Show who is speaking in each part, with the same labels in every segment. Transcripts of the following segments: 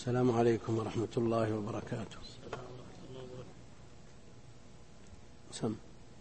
Speaker 1: السلام عليكم ورحمة الله وبركاته. سم.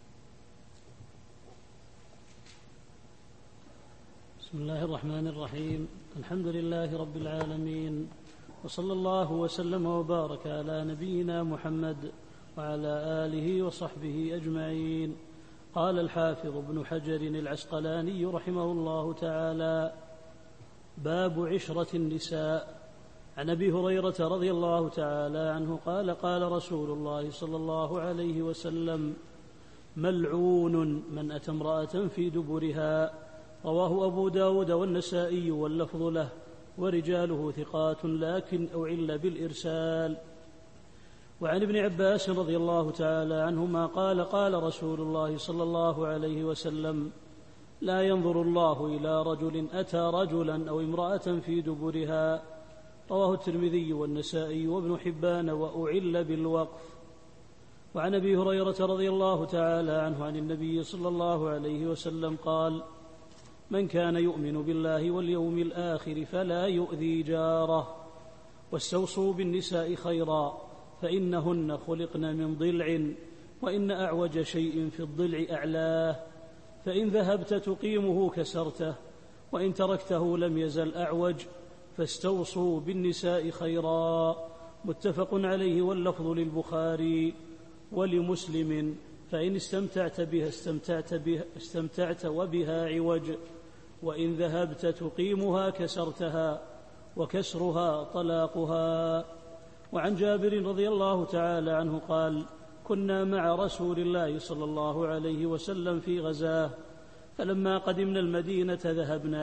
Speaker 2: بسم الله الرحمن الرحيم. الحمد لله رب العالمين، وصلى الله وسلم وبارك على نبينا محمد وعلى آله وصحبه أجمعين. قال الحافظ ابن حجر العسقلاني رحمه الله تعالى: باب عشرة النساء. عن أبي هريرة رضي الله تعالى عنه قال: قال رسول الله صلى الله عليه وسلم: ملعون من أتى امرأة في دبرها. رواه أبو داود والنسائي واللفظ له، ورجاله ثقات لكن أعل بالإرسال. وعن ابن عباس رضي الله تعالى عنهما قال: قال رسول الله صلى الله عليه وسلم: لا ينظر الله إلى رجل أتى رجلا أو امرأة في دبرها. رواه الترمذي والنسائي وابن حبان، وأعل بالوقف. وعن أبي هريرة رضي الله تعالى عنه عن النبي صلى الله عليه وسلم قال: من كان يؤمن بالله واليوم الآخر فلا يؤذي جاره. واستوصوا بالنساء خيرا، فإنهن خلقن من ضلع، وإن أعوج شيء في الضلع أعلاه، فإن ذهبت تقيمه كسرته، وإن تركته لم يزل أعوج. فاستوصوا بالنساء خيرا. متفق عليه، واللفظ للبخاري ولمسلم: فإن استمتعت بها استمتعت وبها عوج، وإن ذهبت تقيمها كسرتها، وكسرها طلاقها. وعن جابر رضي الله تعالى عنه قال: كنا مع رسول الله صلى الله عليه وسلم في غزاه، فلما قدمنا المدينة ذهبنا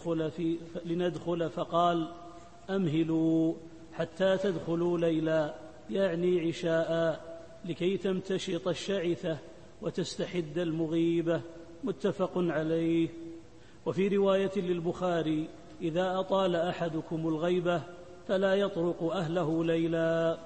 Speaker 2: لندخل فقال: أمهلوا حتى تدخلوا ليلا، يعني عشاء، لكي تمتشط الشعثة وتستحد المغيبة. متفق عليه. وفي رواية للبخاري: إذا أطال أحدكم الغيبة فلا يطرق أهله ليلا.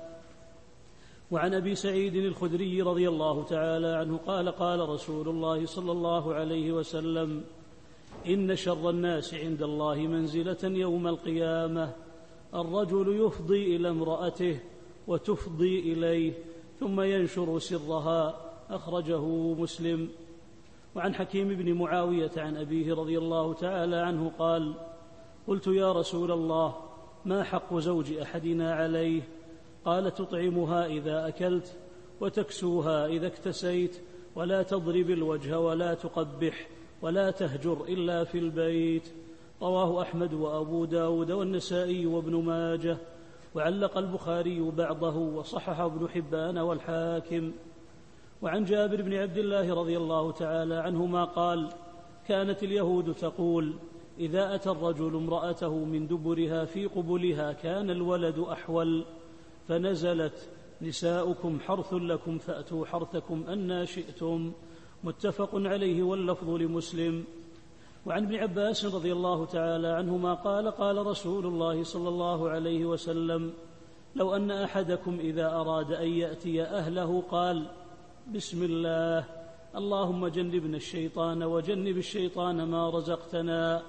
Speaker 2: وعن أبي سعيد الخدري رضي الله تعالى عنه قال: قال رسول الله صلى الله عليه وسلم: إن شر الناس عند الله منزلة يوم القيامة الرجل يفضي إلى امرأته وتفضي إليه، ثم ينشر سرها. أخرجه مسلم. وعن حكيم بن معاوية عن أبيه رضي الله تعالى عنه قال: قلت: يا رسول الله، ما حق زوج أحدنا عليه؟ قال: تطعمها إذا أكلت، وتكسوها إذا اكتسيت، ولا تضرب الوجه، ولا تقبح، ولا تهجر إلا في البيت. رواه أحمد وأبو داود والنسائي وابن ماجه. وعلق البخاري بعضه، وصححه ابن حبان والحاكم. وعن جابر بن عبد الله رضي الله تعالى عنهما قال: كانت اليهود تقول: إذا أتى الرجل امرأته من دبرها في قبلها كان الولد أحول، فنزلت: نساؤكم حرث لكم فأتوا حرثكم أنى شئتم. متفق عليه، واللفظ لمسلم. وعن ابن عباس رضي الله تعالى عنهما قال: قال رسول الله صلى الله عليه وسلم: لو أن أحدكم إذا أراد أن يأتي أهله قال: بسم الله، اللهم جنبنا الشيطان وجنب الشيطان ما رزقتنا،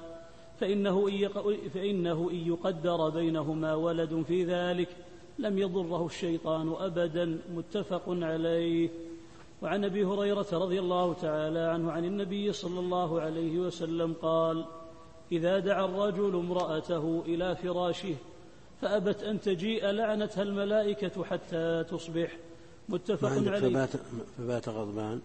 Speaker 2: فإنه إن يقدر بينهما ولد في ذلك لم يضره الشيطان أبدا. متفق عليه. وعن أبي هريرة رضي الله تعالى عنه عن النبي صلى الله عليه وسلم قال: إذا دعا الرجل امرأته إلى فراشه فأبت أن تجيء لعنتها الملائكة حتى تصبح. متفق عليه.
Speaker 1: فبات غضبان.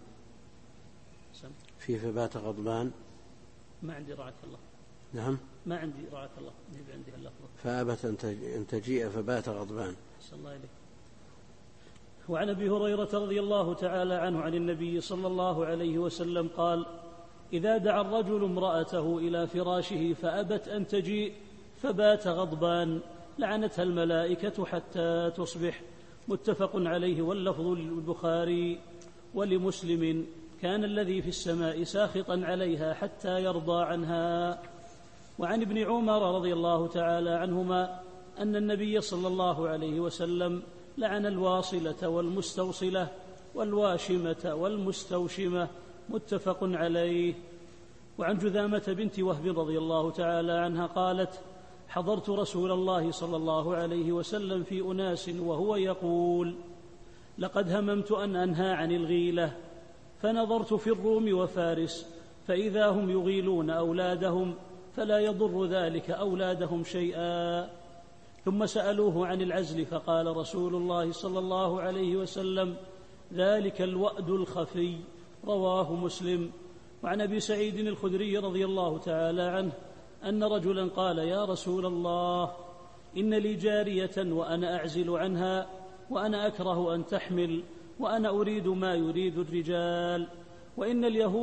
Speaker 1: فبات غضبان
Speaker 2: ما عندي رعاك الله.
Speaker 1: نعم،
Speaker 2: ما عندي رعاك الله، عندي اللفظة.
Speaker 1: فأبت أن تجيء فبات غضبان.
Speaker 2: صلى الله عليه. وعن أبي هريرة رضي الله تعالى عنه عن النبي صلى الله عليه وسلم قال: إذا دعا الرجل امرأته إلى فراشه فأبت أن تجيء فبات غضبان لعنتها الملائكة حتى تصبح. متفق عليه، واللفظ للبخاري ولمسلم: كان الذي في السماء ساخطا عليها حتى يرضى عنها. وعن ابن عمر رضي الله تعالى عنهما أن النبي صلى الله عليه وسلم لعن الواصلة والمستوصلة والواشمة والمستوشمة. متفق عليه. وعن جذامة بنت وهب رضي الله تعالى عنها قالت: حضرت رسول الله صلى الله عليه وسلم في أناس وهو يقول: لقد هممت أن أنهى عن الغيلة، فنظرت في الروم وفارس فإذا هم يغيلون أولادهم، فلا يضر ذلك أولادهم شيئا. ثم سألوه عن العزل فقال رسول الله صلى الله عليه وسلم: ذلك الوأد الخفي. رواه مسلم. وعن أبي سعيد الخدري رضي الله تعالى عنه أن رجلا قال: يا رسول الله، إن لي جارية وأنا أعزل عنها، وأنا أكره أن تحمل، وأنا أريد ما يريد الرجال، وإن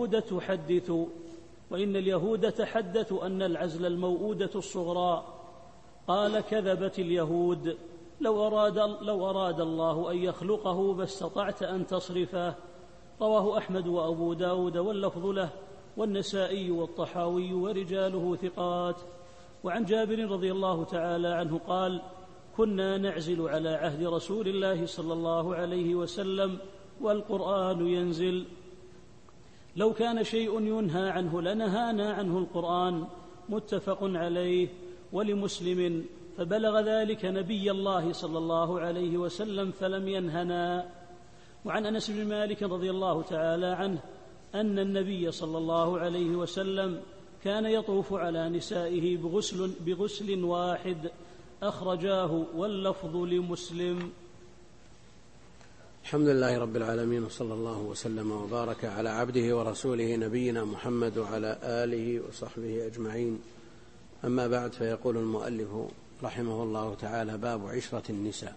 Speaker 2: اليهود تحدث أن العزل الموؤودة الصغرى. قال: كذبت اليهود، لو أراد الله أن يخلقه ما استطعت أن تصرفه. رواه أحمد وأبو داود واللفظ له، والنسائي والطحاوي ورجاله ثقات. وعن جابر رضي الله تعالى عنه قال: كنا نعزل على عهد رسول الله صلى الله عليه وسلم والقرآن ينزل. لو كان شيء ينهى عنه لنهانا عنه القرآن. متفق عليه. ولمسلم: فبلغ ذلك نبي الله صلى الله عليه وسلم فلم ينهنا. وعن أنس بن مالك رضي الله تعالى عنه أن النبي صلى الله عليه وسلم كان يطوف على نسائه بغسل واحد. أخرجاه واللفظ لمسلم.
Speaker 1: الحمد لله رب العالمين، وصلى الله وسلم وبارك على عبده ورسوله نبينا محمد وعلى آله وصحبه أجمعين. أما بعد، فيقول المؤلف رحمه الله تعالى: باب عشرة النساء.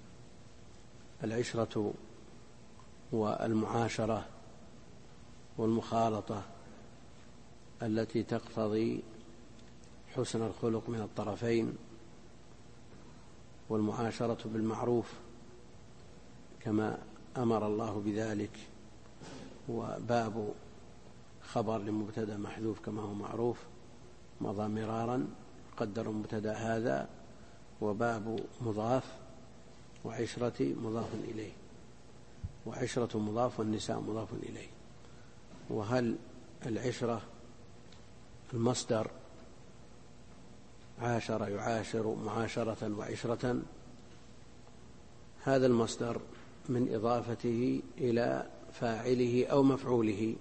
Speaker 1: العشرة والمعاشرة والمخالطة التي تقتضي حسن الخلق من الطرفين، والمعاشرة بالمعروف كما أمر الله بذلك. وباب خبر لمبتدأ محذوف كما هو معروف مضى مرارا، قدر مبتدأ هذا. وباب مضاف، وعشرة مضاف إليه، وعشرة مضاف والنساء مضاف إليه. وهل العشرة المصدر عاشر يعاشر معاشرة وعشرة، هذا المصدر من إضافته إلى فاعله أو مفعوله.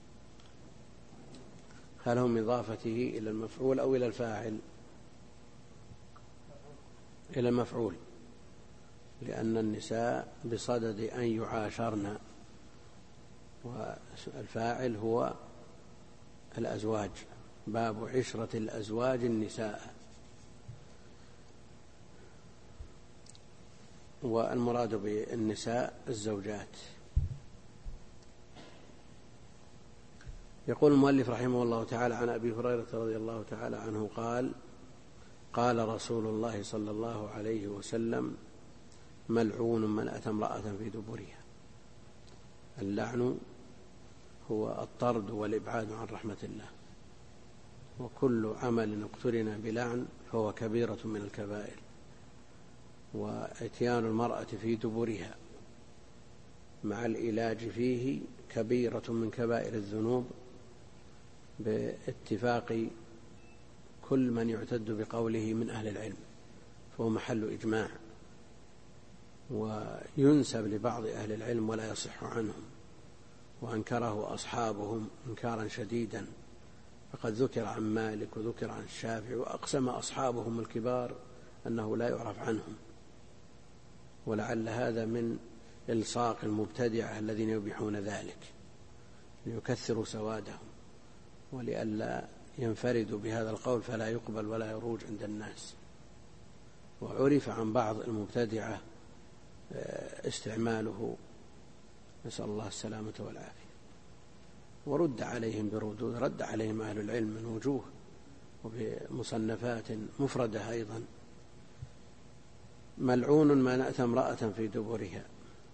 Speaker 1: هل هو من إضافته إلى المفعول أو إلى الفاعل؟ إلى المفعول، لأن النساء بصدد أن يعاشرن، والفاعل هو الأزواج. باب عشرة الأزواج النساء. والمراد بالنساء الزوجات. يقول المؤلف رحمه الله تعالى: عن أبي هريرة رضي الله تعالى عنه قال: قال رسول الله صلى الله عليه وسلم: ملعون من أتى امرأة في دبرها. اللعن هو الطرد والإبعاد عن رحمة الله، وكل عمل اقترن بلعن فهو كبيرة من الكبائر. وإتيان المرأة في دبرها مع العلاج فيه كبيرة من كبائر الذنوب باتفاق كل من يعتد بقوله من أهل العلم، فهو محل إجماع. وينسب لبعض أهل العلم ولا يصح عنهم، وأنكره أصحابهم إنكارا شديدا. فقد ذكر عن مالك وذكر عن الشافعي، وأقسم أصحابهم الكبار أنه لا يعرف عنهم. ولعل هذا من إلصاق المبتدعة الذين يبيحون ذلك ليكثروا سوادهم، ولئلا ينفردوا بهذا القول فلا يقبل ولا يروج عند الناس. وعرف عن بعض المبتدعة استعماله، نسأل الله السلامة والعافية. ورد عليهم بردود رد عليهم أهل العلم من وجوه، وبمصنفات مفردة أيضا. ملعون من أتى امرأة في دبرها.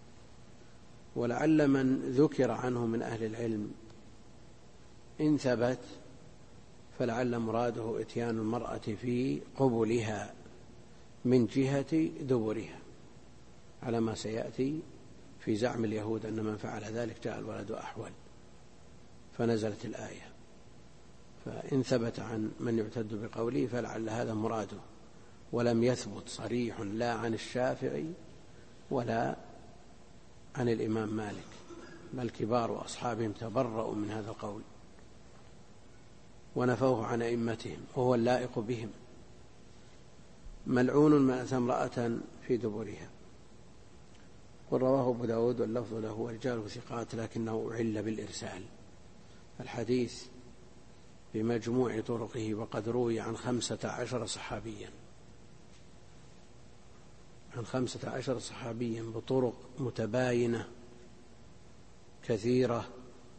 Speaker 1: ولعل من ذكر عنه من أهل العلم إن ثبت فلعل مراده إتيان المرأة في قبلها من جهة دبرها، على ما سيأتي في زعم اليهود أن من فعل ذلك جاء الولد أحول، فنزلت الآية. فإن ثبت عن من يعتد بقوله فلعل هذا مراده، ولم يثبت صريح لا عن الشافعي ولا عن الإمام مالك، بل كبار أصحابهم تبرؤوا من هذا القول ونفوه عن أئمتهم، وهو اللائق بهم. ملعون من أتى امرأة في دبرها. قل رواه أبو داود واللفظ له ورجاله ثقات لكنه أعل بالإرسال. الحديث بمجموع طرقه وقد روي عن 15 صحابيا، عن 15 صحابيا بطرق متباينة كثيرة،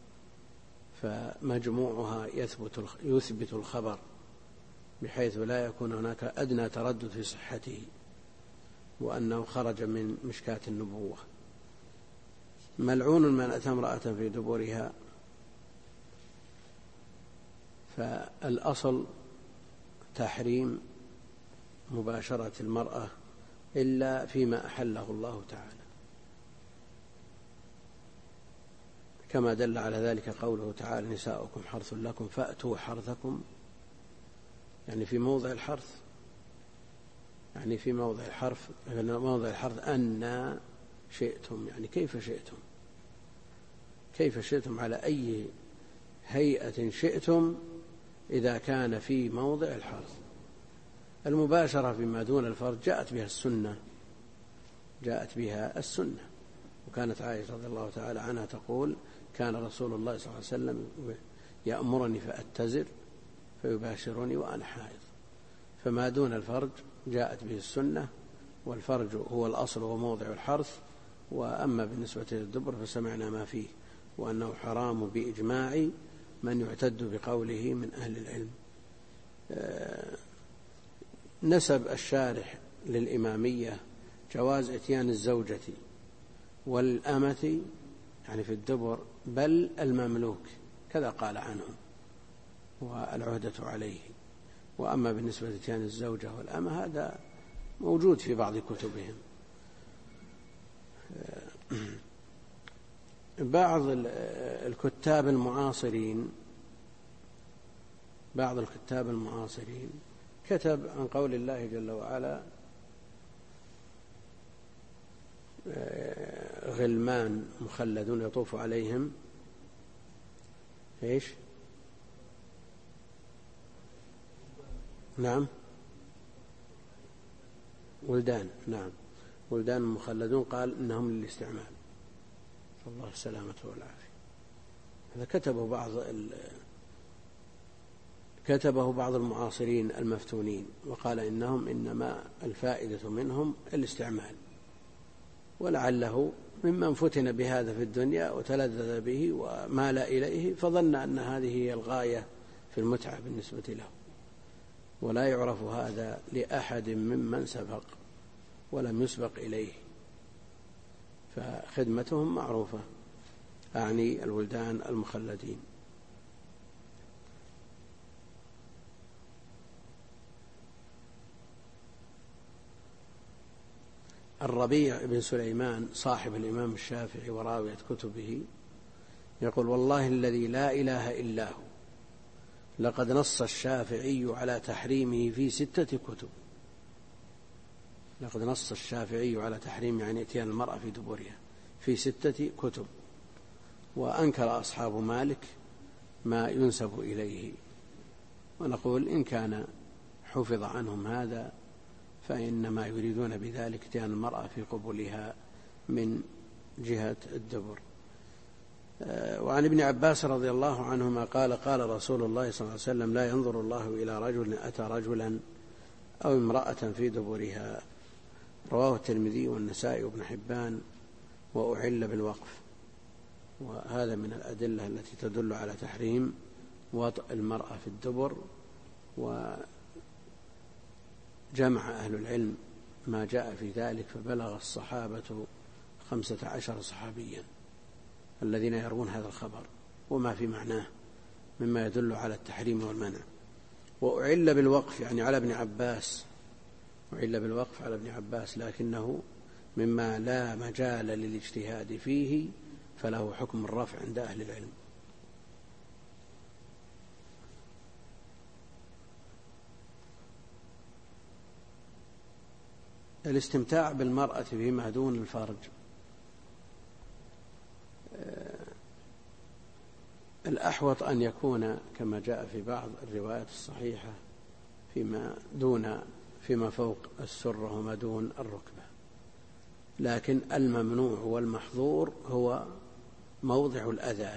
Speaker 1: فمجموعها يثبت الخبر بحيث لا يكون هناك أدنى تردد في صحته وأنه خرج من مشكاة النبوة. ملعون من أتى امرأة في دبرها، فالأصل تحريم مباشرة المرأة إلا فيما أحله الله تعالى، كما دل على ذلك قوله تعالى: نساؤكم حرث لكم فأتوا حرثكم، يعني في موضع الحرث، يعني في موضع الحرث أن شئتم، يعني كيف شئتم على أي هيئة شئتم إذا كان في موضع الحرث. المباشرة فيما دون الفرج جاءت بها السنة، وكانت عائشة رضي الله تعالى عنها تقول: كان رسول الله صلى الله عليه وسلم يأمرني فأتزر فيباشرني وأنا حائض. فما دون الفرج جاءت به السنة، والفرج هو الأصل وموضع الحرث. وأما بالنسبة للدبر فسمعنا ما فيه، وأنه حرام بإجماع من يعتد بقوله من أهل العلم. نسب الشارح للإمامية جواز إتيان الزوجة والأمة يعني في الدبر، بل المملوك، كذا قال عنهم، والعهدة عليه. وأما بالنسبة لإتيان الزوجة والأمة هذا موجود في بعض كتبهم. بعض الكتاب المعاصرين كتب عن قول الله جل وعلا: غلمان مخلدون يطوف عليهم ايش؟ نعم، ولدان، نعم، ولدان مخلدون، قال إنهم للاستعمال، صلى الله السلامة والعافية. هذا كتبه بعض المعاصرين المفتونين، وقال إنهم إنما الفائدة منهم الاستعمال، ولعله ممن فتن بهذا في الدنيا وتلذذ به ومال إليه فظن أن هذه هي الغاية في المتعة بالنسبة له، ولا يعرف هذا لأحد ممن سبق ولم يسبق إليه، فخدمتهم معروفة، أعني الولدان المخلدين. الربيع بن سليمان صاحب الإمام الشافعي وراوية كتبه يقول: والله الذي لا إله إلا هو لقد نص الشافعي على تحريمه في 6 كتب. لقد نص الشافعي على تحريم يعني اتيان المرأة في دبرها في 6 كتب، وأنكر أصحاب مالك ما ينسب إليه. ونقول إن كان حفظ عنهم هذا فإنما يريدون بذلك اتيان المرأة في قبلها من جهة الدبر. وعن ابن عباس رضي الله عنهما قال: قال رسول الله صلى الله عليه وسلم: لا ينظر الله إلى رجل أتى رجلا أو امرأة في دبرها. رواه الترمذي والنسائي وابن حبان، وأعل بالوقف. وهذا من الأدلة التي تدل على تحريم وطئ المرأة في الدبر. وجمع أهل العلم ما جاء في ذلك فبلغ الصحابة 15 صحابيا الذين يروون هذا الخبر وما في معناه مما يدل على التحريم والمنع. وأعل بالوقف يعني على ابن عباس، أعل بالوقف على ابن عباس، لكنه مما لا مجال للاجتهاد فيه فله حكم الرفع عند أهل العلم. الاستمتاع بالمرأة فيما دون الفرج الأحوط أن يكون كما جاء في بعض الروايات الصحيحة فيما فوق السرة وما دون الركبة، لكن الممنوع والمحظور هو موضع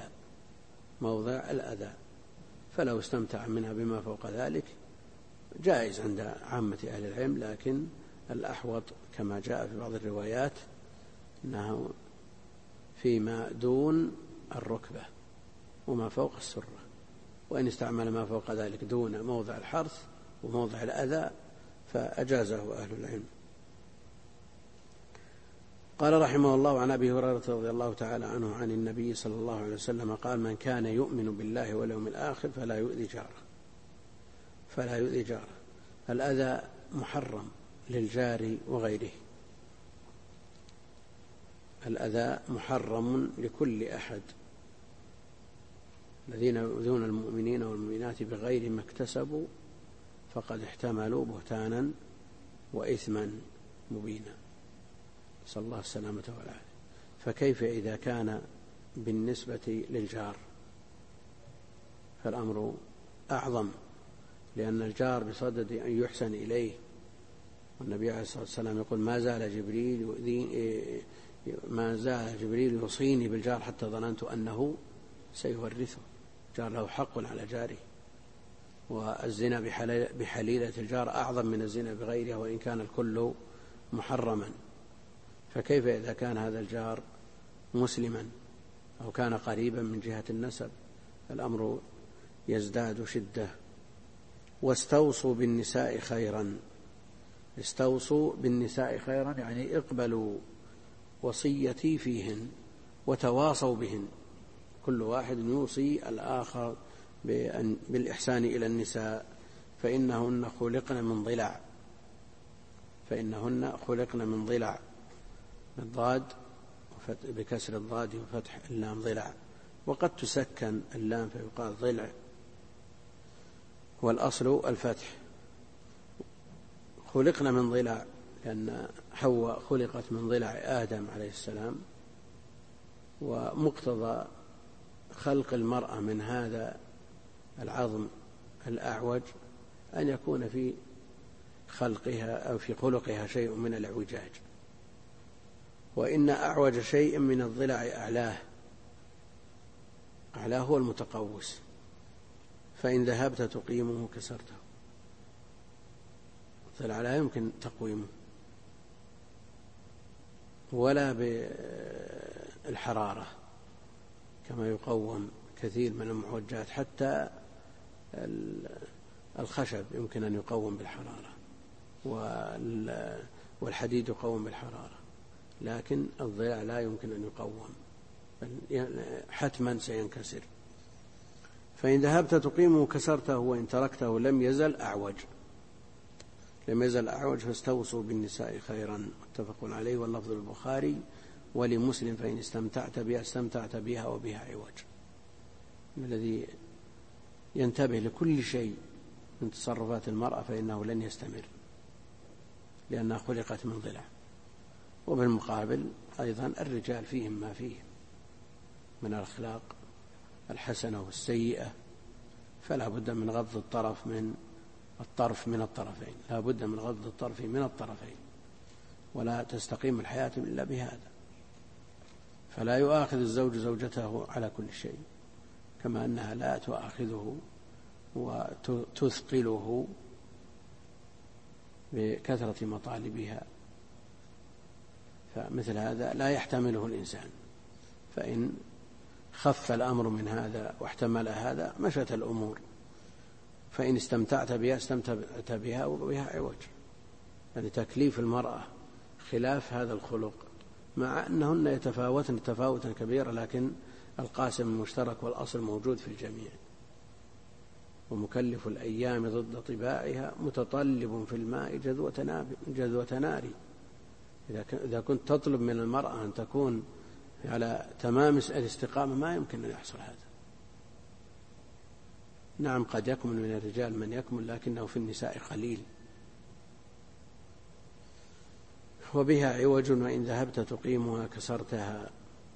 Speaker 1: الأذى، فلو استمتع منها بما فوق ذلك جائز عند عامة أهل العلم، لكن الأحوط كما جاء في بعض الروايات أنه فيما دون الركبة وما فوق السرة، وإن استعمل ما فوق ذلك دون موضع الحرث وموضع الأذى فأجازه أهل العلم. قال رحمه الله: عن أبي هريرة رضي الله تعالى عنه عن النبي صلى الله عليه وسلم قال: من كان يؤمن بالله واليوم الآخر فلا يؤذي جاره. الأذى محرم للجار وغيره، الأذى محرم لكل أحد. الذين يؤذون المؤمنين والمؤمنات بغير ما اكتسبوا فقد احتملوا بهتانا وإثما مبينا، نسأل الله السلامة والعافية. فكيف إذا كان بالنسبة للجار؟ فالأمر أعظم، لأن الجار بصدد أن يحسن إليه، والنبي عليه الصلاة والسلام يقول: ما زال جبريل يوصيني بالجار حتى ظننت أنه سيورثه. الجار له حق على جاره، والزنا بحليلة الجار أعظم من الزنا بغيره وإن كان الكل محرما. فكيف إذا كان هذا الجار مسلما أو كان قريبا من جهة النسب؟ الأمر يزداد شدة. واستوصوا بالنساء خيرا، يعني اقبلوا وصيتي فيهن وتواصوا بهن، كل واحد يوصي الآخر بالإحسان إلى النساء، فإنهن خلقن من ضلع بالضاد بكسر الضاد وفتح اللام ضلع، وقد تسكن اللام فيقال ضلع، والأصل الفتح. خلقن من ضلع لأن حواء خلقت من ضلع آدم عليه السلام، ومقتضى خلق المرأة من هذا العظم الأعوج أن يكون في خلقها أو في خلقها شيء من الاعوجاج، وإن أعوج شيء من الضلع أعلاه هو المتقوس، فإن ذهبت تقيمه كسرته. الضلع لا يمكن تقويمه ولا بالحرارة كما يقوم كثير من المعوجات، حتى الخشب يمكن أن يقوم بالحرارة والحديد يقوم بالحرارة، لكن الضلع لا يمكن أن يقوم، حتما سينكسر. فإن ذهبت تقيمه كسرته وإن تركته لم يزل أعوج. فاستوصوا بالنساء خيرا، متفق عليه، واللفظ البخاري. ولمسلم: فإن استمتعت بها وبها عوج. الذي ينتبه لكل شيء من تصرفات المرأة فإنه لن يستمر، لأنها خلقت من ضلع. وبالمقابل أيضا الرجال فيهم ما فيه من الأخلاق الحسنة والسيئة، فلا بد من غض الطرف من الطرفين، لا بد من غض الطرف من الطرفين، ولا تستقيم الحياة إلا بهذا. فلا يؤاخذ الزوج زوجته على كل شيء، كما أنها لا تؤاخذه وتثقله بكثرة مطالبها، فمثل هذا لا يحتمله الإنسان. فإن خف الأمر من هذا واحتمل هذا مشت الأمور. فإن استمتعت بها وبها عوج، يعني تكليف المرأة خلاف هذا الخلق، مع أنهن يتفاوتن تفاوتا كبيرا، لكن القاسم المشترك والأصل موجود في الجميع. ومكلف الأيام ضد طباعها متطلب في الماء جذوة نار. إذا كنت تطلب من المرأة أن تكون على تمام الاستقامة ما يمكن أن يحصل هذا. نعم، قد يكمل من الرجال من يكمل، لكنه في النساء قليل. وبها عوج وإن ذهبت تقيمها كسرتها،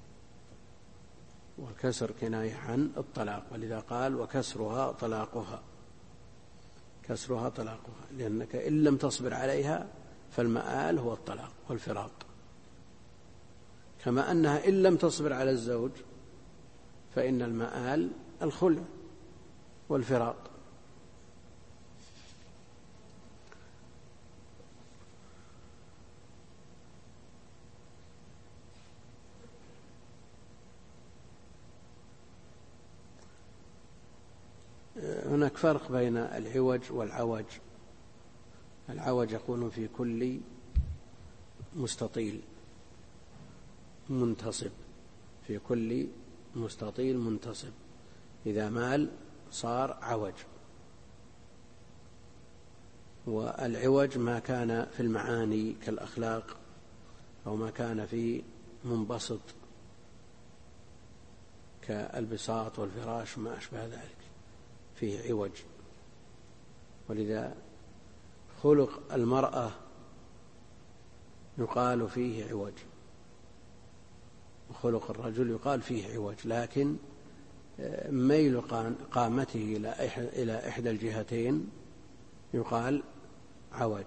Speaker 1: والكسر كناية عن الطلاق، ولذا قال وكسرها طلاقها، كسرها طلاقها، لأنك إن لم تصبر عليها فالمآل هو الطلاق والفراق، كما أنها إن لم تصبر على الزوج فإن المآل الخلع والفراق. هناك فرق بين العوج والعوج. العوج يكون في كل مستطيل منتصب، في كل مستطيل منتصب، إذا مال صار عوج. والعوج ما كان في المعاني كالأخلاق، أو ما كان في منبسط كالبساط والفراش وما أشبه ذلك فيه عوج. ولذا خلق المرأة يقال فيه عوج، وخلق الرجل يقال فيه عوج، لكن ميل قامته إلى إحدى الجهتين يقال عوج.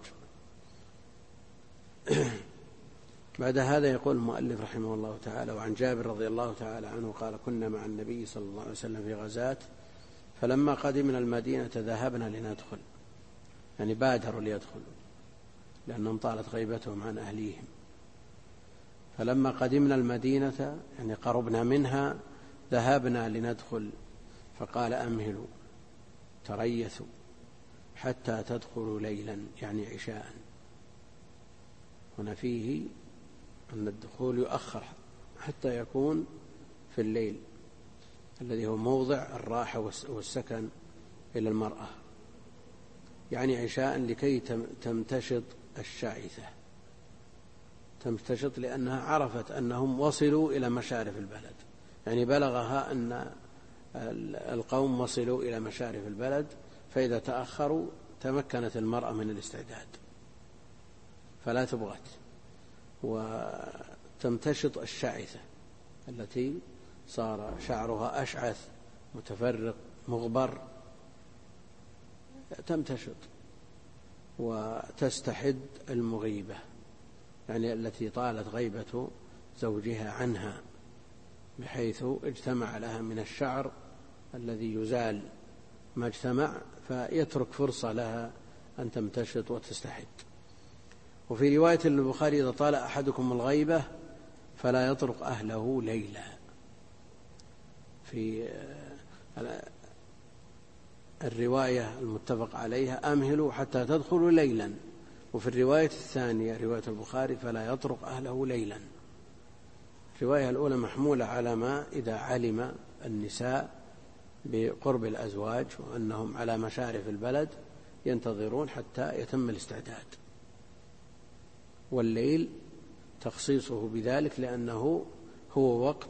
Speaker 1: بعد هذا يقول المؤلف رحمه الله تعالى: وعن جابر رضي الله تعالى عنه قال: كنا مع النبي صلى الله عليه وسلم في غزاة، فلما قدمنا المدينة ذهبنا لندخل، يعني بادروا ليدخلوا لأنهم طالت غيبتهم عن أهليهم. فلما قدمنا المدينة يعني قربنا منها ذهبنا لندخل، فقال: أمهلوا تريثوا حتى تدخلوا ليلا، يعني عشاء. هنا فيه أن الدخول يؤخر حتى يكون في الليل الذي هو موضع الراحة والسكن إلى المرأة، يعني عشاء لكي تمتشط الشعثة، تمتشط لأنها عرفت أنهم وصلوا إلى مشارف البلد، يعني بلغها أن القوم وصلوا إلى مشارف البلد، فإذا تأخروا تمكنت المرأة من الاستعداد فلا تبغت، وتمتشط الشعثة التي صار شعرها أشعث متفرق مغبر، تمتشط وتستحد المغيبة، يعني التي طالت غيبة زوجها عنها بحيث اجتمع لها من الشعر الذي يزال ما اجتمع، فيترك فرصة لها أن تمتشط وتستحد. وفي رواية البخاري: إذا طال أحدكم الغيبة فلا يطرق أهله ليلا. في الرواية المتفق عليها: أمهلوا حتى تدخلوا ليلا. وفي الرواية الثانية رواية البخاري: فلا يطرق أهله ليلا. الرواية الأولى محمولة على ما إذا علم النساء بقرب الأزواج وأنهم على مشارف البلد ينتظرون حتى يتم الاستعداد، والليل تخصيصه بذلك لأنه هو وقت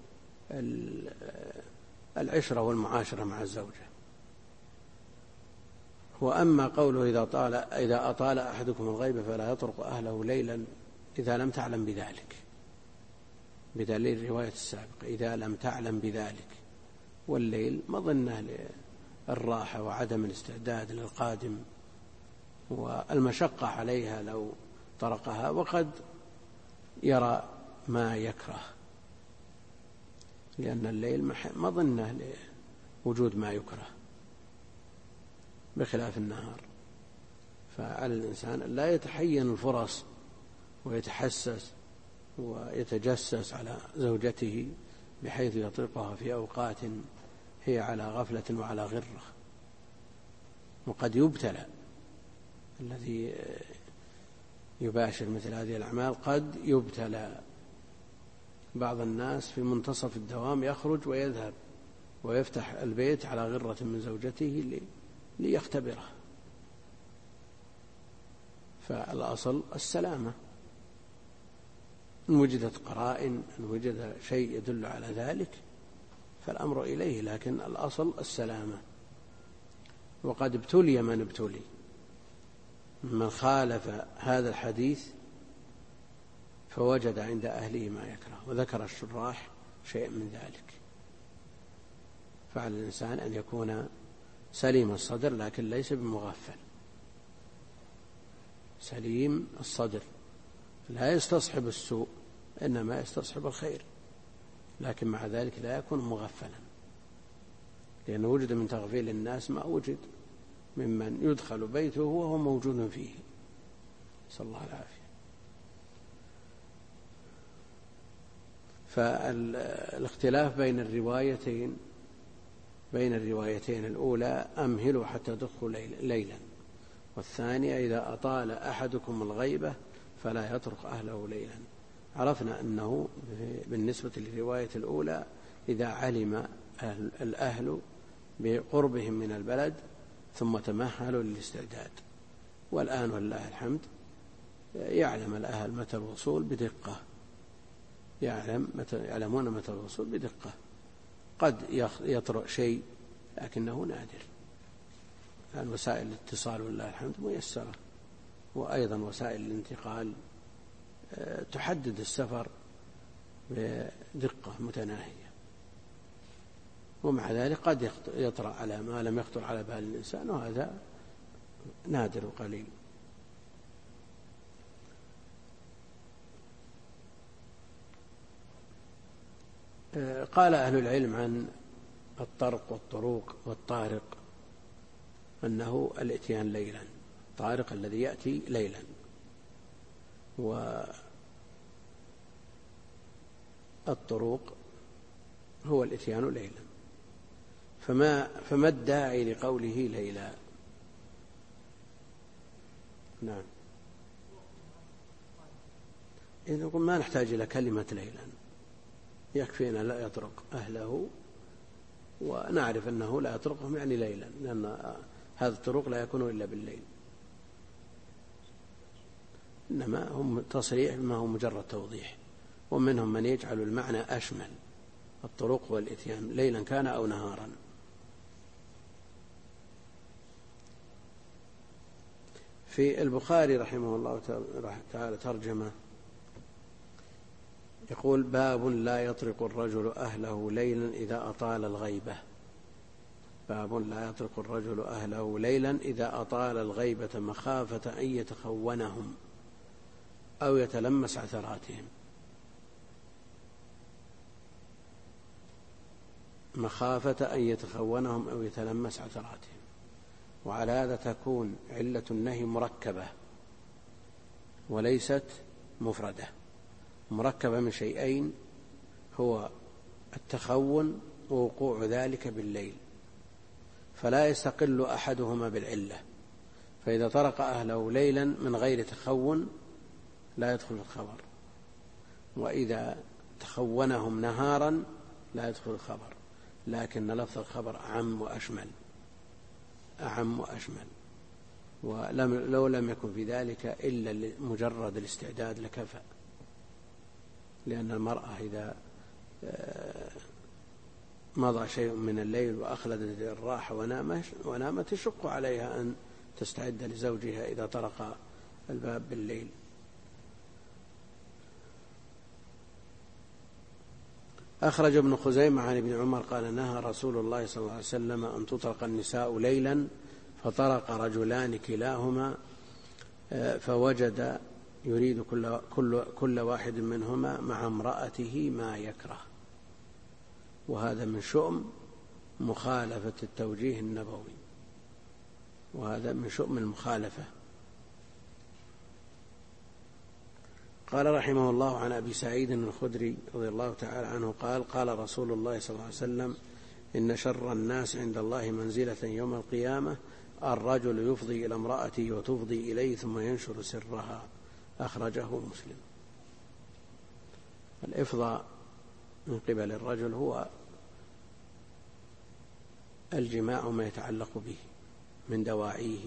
Speaker 1: العشرة والمعاشرة مع الزوجة. وأما قوله إذا أطال أحدكم الغيبة فلا يطرق أهله ليلا، إذا لم تعلم بذلك، بدليل الرواية السابقة إذا لم تعلم بذلك، والليل مظنة للراحة وعدم الاستعداد للقادم والمشقة عليها لو طرقها، وقد يرى ما يكره، لأن الليل مظنة لوجود ما يكره بخلاف النهار. فعلى الإنسان لا يتحين الفرص ويتحسس ويتجسس على زوجته بحيث يطرقها في أوقات هي على غفلة وعلى غرة. وقد يبتلى الذي يباشر مثل هذه الأعمال، قد يبتلى. بعض الناس في منتصف الدوام يخرج ويذهب ويفتح البيت على غرة من زوجته ليختبره، فالأصل السلامة. إن وجدت قرائن، إن وجد شيء يدل على ذلك فالأمر إليه، لكن الأصل السلامة. وقد ابتلي من ابتلي، من خالف هذا الحديث فوجد عند أهله ما يكره. وذكر الشراح شيء من ذلك. فعلى الإنسان أن يكون سليم الصدر لكن ليس بمغفل، سليم الصدر لا يستصحب السوء إنما يستصحب الخير، لكن مع ذلك لا يكون مغفلا، لأن وجد من تغفيل الناس ما وجد ممن يدخل بيته وهو موجود فيه، نسأل الله العافية. فالاختلاف بين الروايتين الأولى أمهلوا حتى تدخلوا ليلا، والثانية إذا أطال أحدكم الغيبة فلا يترك أهله ليلا. عرفنا أنه بالنسبة للرواية الأولى إذا علم الأهل بقربهم من البلد ثم تمهلوا للاستعداد، والآن والله الحمد يعلم الأهل متى الوصول بدقة، يعلمون متى الوصول بدقة. قد يطرأ شيء لكنه نادر، لأن وسائل الاتصال والله الحمد ميسرة، وأيضا وسائل الانتقال تحدد السفر بدقة متناهية، ومع ذلك قد يطرأ على ما لم يخطر على بال الإنسان، وهذا نادر وقليل. قال أهل العلم عن الطرق والطروق والطارق أنه الإتيان ليلا، الطارق الذي يأتي ليلا، والطروق هو الإتيان ليلا. فما الداعي لقوله ليلا؟ نعم، إذا نقول ما نحتاج إلى كلمة ليلا، يكفينا لا يطرق أهله ونعرف أنه لا يطرقهم يعني ليلا، لأن هذا الطرق لا يكون إلا بالليل، إنما هم تصريح ما هو مجرد توضيح. ومنهم من يجعل المعنى أشمل، الطرق والإتيان ليلا كان أو نهارا. في البخاري رحمه الله تعالى ترجمة يقول: باب لا يطرق الرجل أهله ليلا إذا أطال الغيبة. باب لا يطرق الرجل أهله ليلا إذا أطال الغيبة مخافة أن يتخونهم أو يتلمس عثراتهم. مخافة أن يتخونهم أو يتلمس عثراتهم. وعلى هذا تكون علة النهي مركبة وليست مفردة، مركبة من شيئين: هو التخون ووقوع ذلك بالليل، فلا يستقل أحدهما بالعلة. فإذا طرق أهله ليلا من غير تخون لا يدخل الخبر، وإذا تخونهم نهارا لا يدخل الخبر، لكن لفظ الخبر أعم وأشمل. ولو لم يكن في ذلك إلا مجرد الاستعداد لكفى، لأن المرأة إذا مضى شيء من الليل وأخلدت الراحة ونامت يشق عليها أن تستعد لزوجها إذا طرق الباب بالليل. أخرج ابن خزيمة عن ابن عمر قال: نهى رسول الله صلى الله عليه وسلم أن تطرق النساء ليلا، فطرق رجلان كلاهما فوجد يريد كل واحد منهما مع امرأته ما يكره. وهذا من شؤم مخالفة التوجيه النبوي، وهذا من شؤم المخالفة. قال رحمه الله عن أبي سعيد الخدري رضي الله تعالى عنه قال: قال رسول الله صلى الله عليه وسلم: إن شر الناس عند الله منزلة يوم القيامة الرجل يفضي إلى امرأته وتفضي إليه ثم ينشر سرها. أخرجه مسلم. الإفضاء من قبل الرجل هو الجماع ما يتعلق به من دواعيه،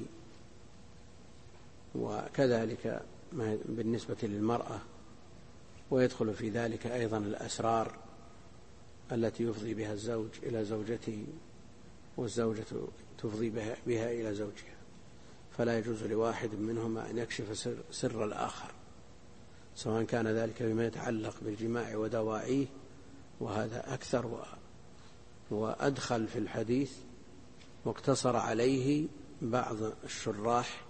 Speaker 1: وكذلك بالنسبة للمرأة، ويدخل في ذلك أيضا الأسرار التي يفضي بها الزوج إلى زوجته والزوجة تفضي بها إلى زوجها، فلا يجوز لواحد منهما أن يكشف سر الآخر، سواء كان ذلك بما يتعلق بالجماع ودواعيه، وهذا أكثر وأدخل في الحديث، واقتصر عليه بعض الشراح،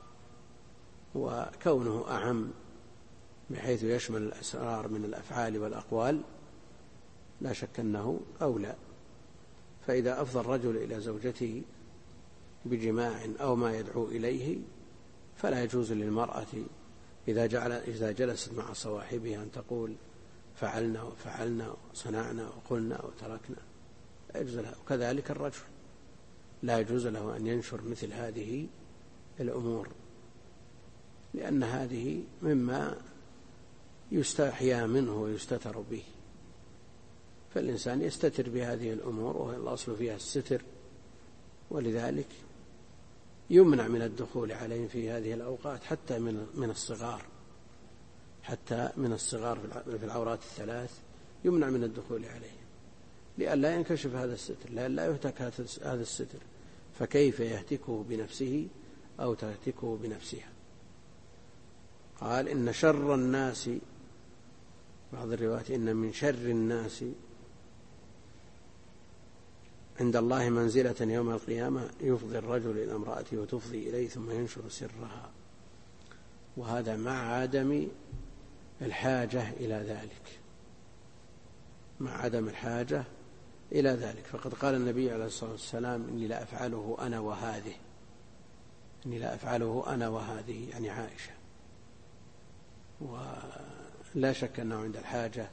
Speaker 1: وكونه أعم بحيث يشمل الأسرار من الأفعال والأقوال لا شك أنه أولى. فإذا أفضى الرجل إلى زوجته بجماع أو ما يدعو إليه فلا يجوز للمرأة إذا جلست مع صواحبها أن تقول فعلنا وفعلنا وصنعنا وقلنا وتركنا، لا يجوز له. وكذلك الرجل لا يجوز له أن ينشر مثل هذه الأمور، لأن هذه مما يستحيا منه ويستتر به، فالإنسان يستتر بهذه الأمور، والأصل فيها الستر، ولذلك يمنع من الدخول عليهم في هذه الأوقات حتى من الصغار، حتى من الصغار في العورات الثلاث يمنع من الدخول عليهم، لئلا ينكشف هذا الستر، لئلا يهتك هذا الستر، فكيف يهتكه بنفسه أو تهتكه بنفسها. قال إن شر الناس، بعض الروايات إن من شر الناس عند الله منزلة يوم القيامة يفضي الرجل إلى امرأته وتفضي إليه ثم ينشر سرها، وهذا مع عدم الحاجة إلى ذلك، مع عدم الحاجة إلى ذلك. فقد قال النبي عليه الصلاة والسلام إني لا أفعله أنا وهذه، إني لا أفعله أنا وهذه، يعني عائشة. ولا شك أنه عند الحاجة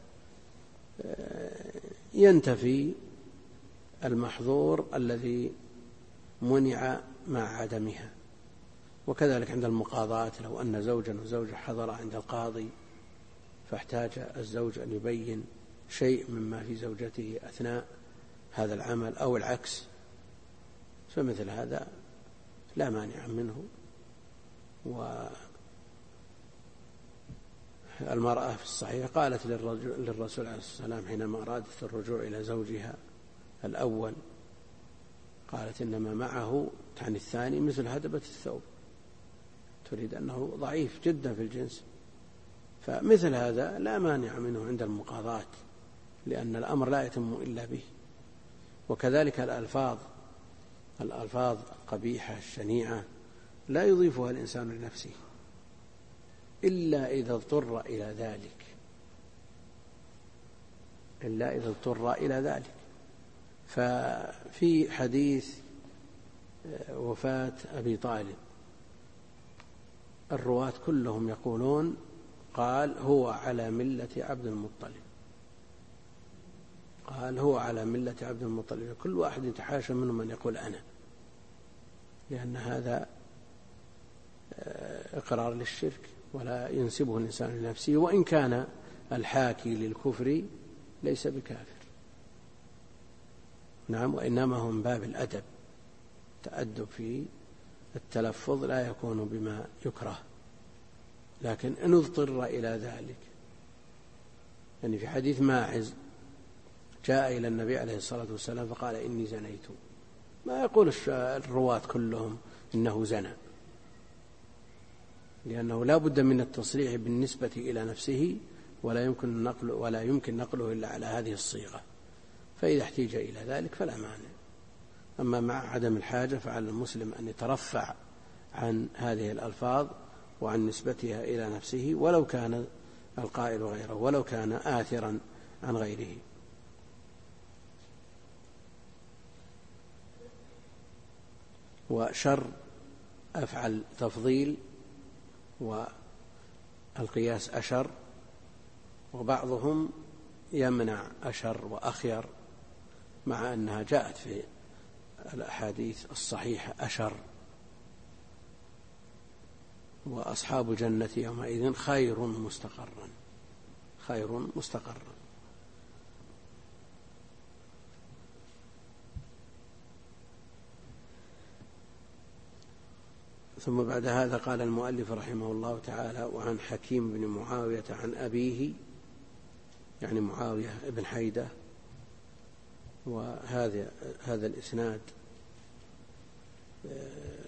Speaker 1: ينتفي المحظور الذي منع مع عدمها. وكذلك عند المقاضاة، لو أن زوجا وزوجة حضر عند القاضي فاحتاج الزوج أن يبين شيء مما في زوجته أثناء هذا العمل أو العكس، فمثل هذا لا مانع منه. والمرأة في الصحيح قالت للرسول عليه الصلاة والسلام حينما أرادت الرجوع إلى زوجها الأول، قالت إنما معه تعني الثاني مثل هدبة الثوب، تريد أنه ضعيف جدا في الجنس، فمثل هذا لا مانع منه عند المقاضاة، لأن الأمر لا يتم إلا به. وكذلك الألفاظ القبيحة الشنيعة لا يضيفها الإنسان لنفسه إلا إذا اضطر إلى ذلك، إلا إذا اضطر إلى ذلك. ففي حديث وفاة أبي طالب الرواة كلهم يقولون قال هو على ملة عبد المطلب، قال هو على ملة عبد المطلب. كل واحد يتحاشى منهم من يقول أنا، لأن هذا إقرار للشرك ولا ينسبه الإنسان لنفسه، وإن كان الحاكي للكفر ليس بكافر. نعم، وإنما هو من باب الأدب، تأدب في التلفظ لا يكون بما يكره، لكن إن اضطر إلى ذلك. يعني في حديث ماعز جاء إلى النبي عليه الصلاة والسلام فقال إني زنيت، ما يقول الرواة كلهم إنه زنى، لأنه لا بد من التصريح بالنسبة إلى نفسه، ولا يمكن نقله إلا على هذه الصيغة، فإذا احتيج إلى ذلك فلا مانع. أما مع عدم الحاجة فعلى المسلم أن يترفع عن هذه الألفاظ وعن نسبتها إلى نفسه، ولو كان القائل غيره، ولو كان آثرا عن غيره. وشر أفعل تفضيل، والقياس أشر، وبعضهم يمنع أشر وأخير، مع أنها جاءت في الأحاديث الصحيحة أشر. وأصحاب الجنة يومئذ خير مستقرا، خير مستقرا. ثم بعد هذا قال المؤلف رحمه الله تعالى: وعن حكيم بن معاوية عن أبيه، يعني معاوية بن حيدة. وهذا الإسناد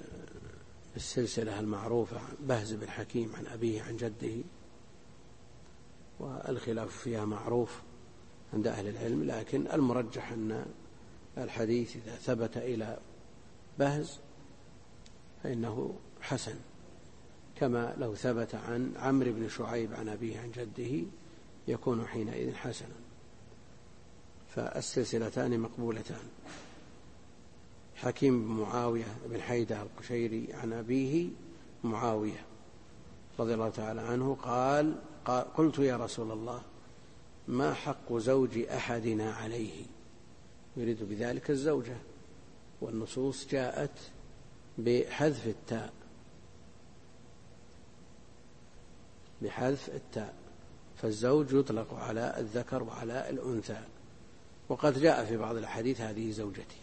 Speaker 1: السلسلة المعروفة، بهز بن حكيم عن أبيه عن جده. والخلاف فيها معروف عند أهل العلم، لكن المرجح أن الحديث إذا ثبت إلى بهز فإنه حسن، كما لو ثبت عن عمرو بن شعيب عن أبيه عن جده يكون حينئذ حسنا. فالسلسلتان مقبولتان. حكيم بن معاوية بن حيدة القشيري عن أبيه معاوية رضي الله تعالى عنه قال قلت يا رسول الله ما حق زوج أحدنا عليه، يريد بذلك الزوجة، والنصوص جاءت بحذف التاء، بحذف التاء، فالزوج يطلق على الذكر وعلى الأنثى، وقد جاء في بعض الحديث هذه زوجتي،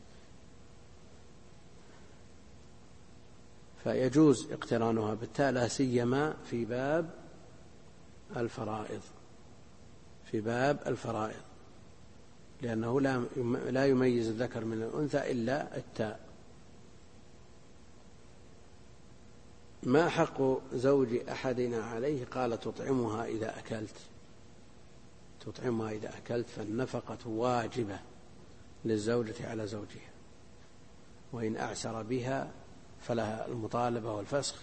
Speaker 1: فيجوز اقترانها بالتاء لا سيما في باب الفرائض، في باب الفرائض، لأنه لا يميز الذكر من الأنثى إلا التاء. ما حق زوج أحدنا عليه؟ قال تطعمها إذا أكلت، تطعمها إذا أكلت، فالنفقة واجبة للزوجة على زوجها، وإن أعسر بها فلها المطالبة والفسخ،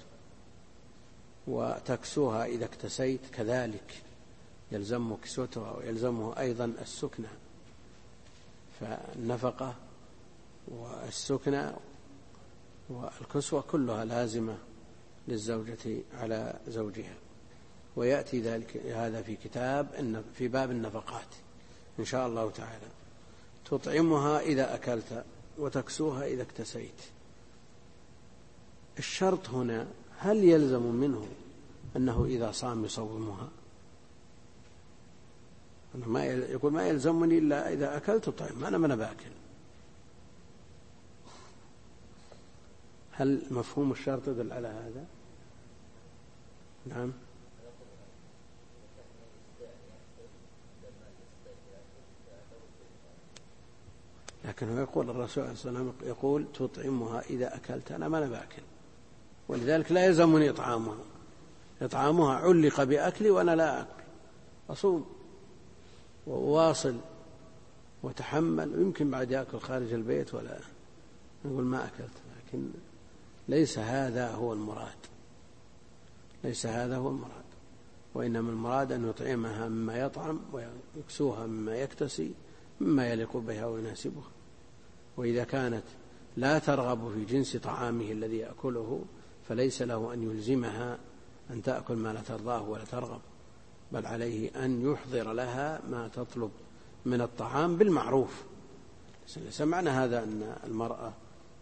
Speaker 1: وتكسوها إذا اكتسيت كذلك يلزم كسوتها ويلزمه أيضا السكنة، فالنفقة والسكنة والكسوة كلها لازمة للزوجة على زوجها. ويأتي ذلك هذا في في باب النفقات إن شاء الله تعالى. تطعمها إذا أكلت وتكسوها إذا اكتسيت. الشرط هنا هل يلزم منه أنه إذا صام يصومها؟ يقول ما يلزمني إلا إذا أكلت طعم، أنا من باكل. هل مفهوم الشرط يدل على هذا؟ نعم. لكن هو يقول الرسول عليه الصلاة والسلام يقول تطعمها إذا أكلت، أنا من باكل، ولذلك لا يلزمني إطعامها علق بأكلي وأنا لا أكل، أصوم وواصل وتحمل، ويمكن بعد يأكل خارج البيت ولا نقول ما أكلت. لكن ليس هذا هو المراد، ليس هذا هو المراد، وإنما المراد أن يطعمها مما يطعم ويكسوها مما يكتسي مما يليق بها ويناسبها. وإذا كانت لا ترغب في جنس طعامه الذي يأكله فليس له أن يلزمها أن تأكل ما لا ترضاه ولا ترغب، بل عليه أن يحضر لها ما تطلب من الطعام بالمعروف. ليس معنى هذا أن المرأة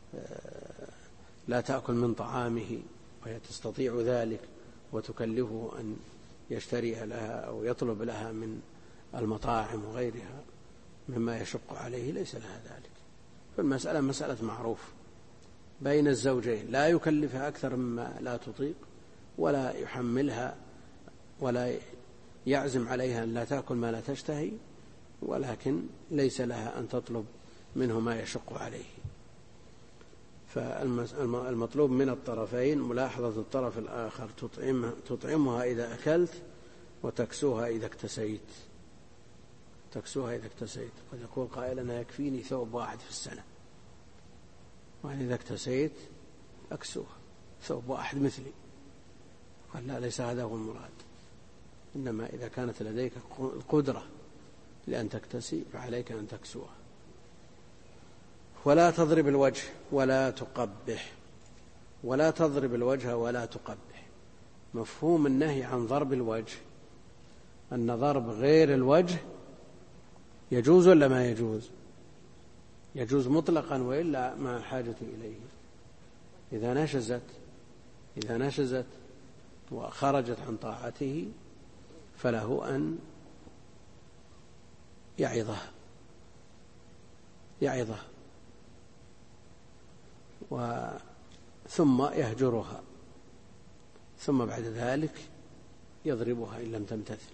Speaker 1: لا تأكل من طعامه وهي تستطيع ذلك وتكلفه أن يشتري لها أو يطلب لها من المطاعم وغيرها مما يشق عليه، ليس لها ذلك. فالمسألة مسألة معروف بين الزوجين، لا يكلفها أكثر مما لا تطيق، ولا يحملها ولا يعزم عليها أن لا تأكل ما لا تشتهي، ولكن ليس لها أن تطلب منه ما يشق عليه. فالمطلوب من الطرفين ملاحظة الطرف الآخر، تطعمها إذا أكلت وتكسوها إذا اكتسيت، تكسوها إذا اكتسيت. قد يقول قائل أنا يكفيني ثوب واحد في السنة، وإن إذا اكتسيت أكسوها ثوب واحد مثلي. قال لا، ليس هذا هو المراد، إنما إذا كانت لديك القدرة لأن تكتسي فعليك أن تكسوها. ولا تضرب الوجه ولا تقبح، ولا تضرب الوجه ولا تقبح. مفهوم النهي عن ضرب الوجه أن ضرب غير الوجه يجوز ولا ما يجوز؟ يجوز مطلقا، وإلا مع حاجة إليه. إذا نشزت وخرجت عن طاعته فله أن يعظها ثم يهجرها، ثم بعد ذلك يضربها إن لم تمتثل.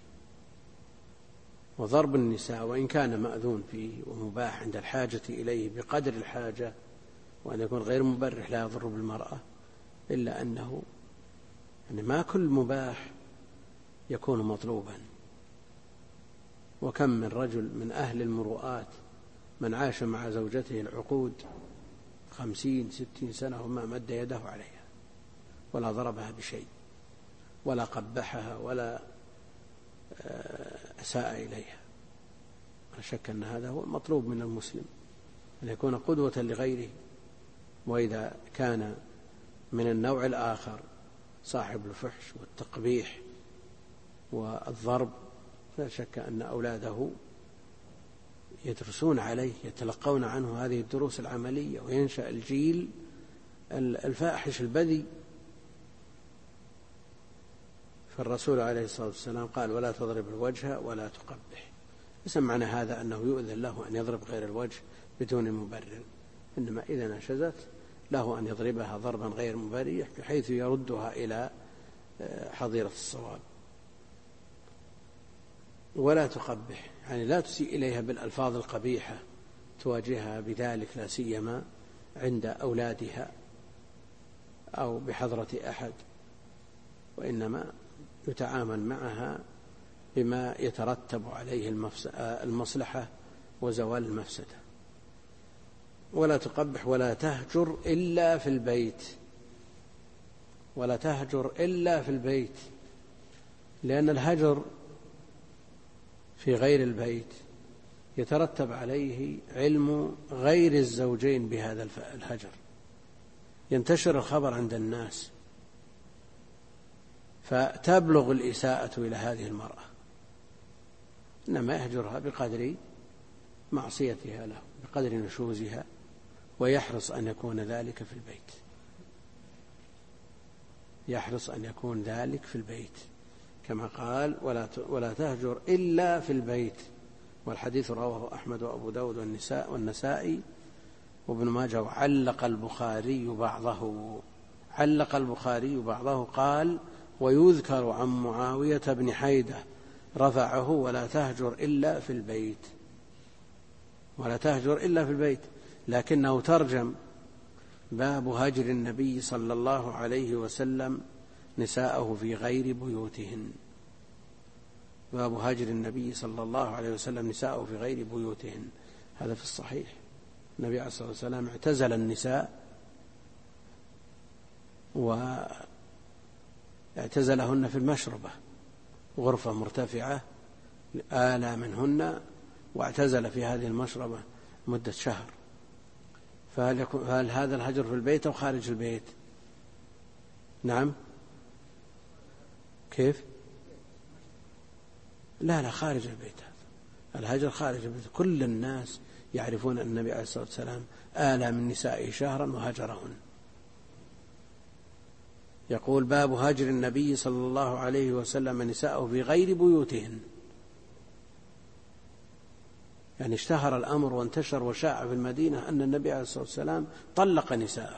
Speaker 1: وضرب النساء وإن كان مأذون فيه ومباح عند الحاجة إليه بقدر الحاجة، وأن يكون غير مبرح لا يضر بالمرأة، إلا أنه يعني ما كل مباح يكون مطلوبا، وكم من رجل من أهل المروءات من عاش مع زوجته العقود 50-60 سنة وما مد يده عليها ولا ضربها بشيء ولا قبحها ولا أساء إليها. لا شك أن هذا هو المطلوب من المسلم، أن يكون قدوة لغيره. وإذا كان من النوع الآخر صاحب الفحش والتقبيح والضرب لا شك أن أولاده يدرسون عليه، يتلقون عنه هذه الدروس العملية، وينشأ الجيل الفاحش البذي. فالرسول عليه الصلاة والسلام قال: ولا تضرب الوجه ولا تقبح. ليس معنى هذا أنه يؤذن له أن يضرب غير الوجه بدون مبرر، إنما إذا نشزت له أن يضربها ضربا غير مبرر بحيث يردها إلى حظيرة الصواب. ولا تقبح يعني لا تسيء إليها بالألفاظ القبيحة تواجهها بذلك، لا سيما عند أولادها أو بحضرة أحد، وإنما يتعامل معها بما يترتب عليه المصلحة وزوال المفسدة. ولا تقبح ولا تهجر إلا في البيت، ولا تهجر إلا في البيت، لأن الهجر في غير البيت يترتب عليه علم غير الزوجين بهذا الهجر، ينتشر الخبر عند الناس فتبلغ الإساءة إلى هذه المرأة، إنما يهجرها بقدر معصيتها له، بقدر نشوزها، ويحرص أن يكون ذلك في البيت، يحرص أن يكون ذلك في البيت كما قال: ولا تهجر إلا في البيت. والحديث رواه أحمد وأبو داود والنسائي وابن ماجه. وعلق البخاري بعضه قال: ويذكر عن معاوية بن حيدة رفعه: ولا تهجر إلا في البيت، ولا تهجر إلا في البيت، لكنه ترجم: باب هجر النبي صلى الله عليه وسلم نساءه في غير بيوتهن. باب هجر النبي صلى الله عليه وسلم نساءه في غير بيوتهن، هذا في الصحيح. النبي عليه الصلاة والسلام اعتزل النساء واعتزلهن في المشربة، غرفة مرتفعة آلى منهن، واعتزل في هذه المشربة مدة شهر. فهل هذا الهجر في البيت أو خارج البيت؟ نعم. كيف؟ لا خارج البيت، هذا الهجر خارج البيت. كل الناس يعرفون أن النبي عليه الصلاة والسلام آلى من نسائه شهرا وهجرهن. يقول: باب هجر النبي صلى الله عليه وسلم نساءه في غير بيوتهن، يعني اشتهر الأمر وانتشر وشاع في المدينة أن النبي عليه الصلاة والسلام طلق نساءه.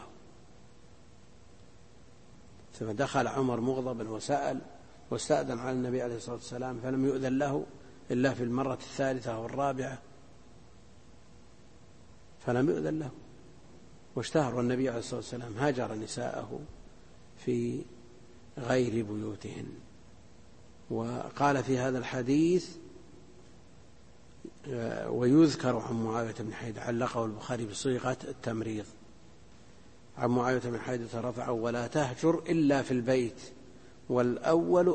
Speaker 1: ثم دخل عمر مغضبا وسأل واستأذن على النبي عليه الصلاة والسلام، فلم يؤذن له إلا في المرة الثالثة والرابعة، فلم يؤذن له واشتهر. والنبي عليه الصلاة والسلام هاجر نساءه في غير بيوتهن. وقال في هذا الحديث: ويذكر عن معاوية بن حيدة، علقه البخاري بصيغة التمريض، عن معاوية بن حيدة رفعه: ولا تهجر إلا في البيت، والأول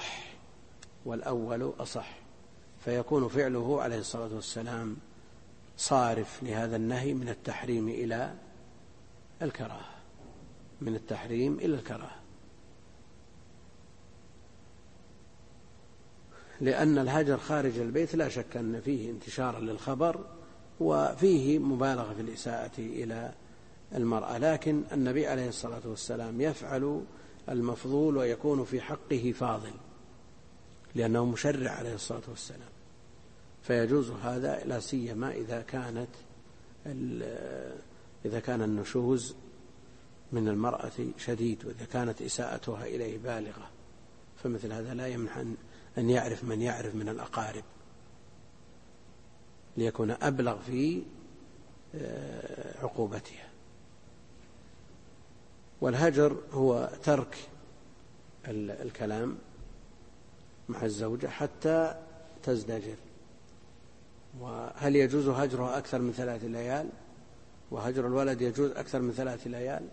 Speaker 1: أصح. فيكون فعله عليه الصلاة والسلام صارف لهذا النهي من التحريم إلى الكراهة، من التحريم إلى الكراهة، لأن الهجر خارج البيت لا شك أن فيه انتشارا للخبر وفيه مبالغة في الإساءة إلى المرأة، لكن النبي عليه الصلاة والسلام يفعل المفضول ويكون في حقه فاضل، لأنه مشرع عليه الصلاة والسلام، فيجوز هذا، لا سيما إذا كان النشوز من المرأة شديد، وإذا كانت إساءتها إليه بالغة، فمثل هذا لا يمنع أن يعرف من يعرف من الأقارب ليكون أبلغ في عقوبتها. والهجر هو ترك الكلام مع الزوجة حتى تزدجر، وهل يجوز هجرها أكثر من 3 ليال؟ وهجر الولد يجوز أكثر من 3 ليال؟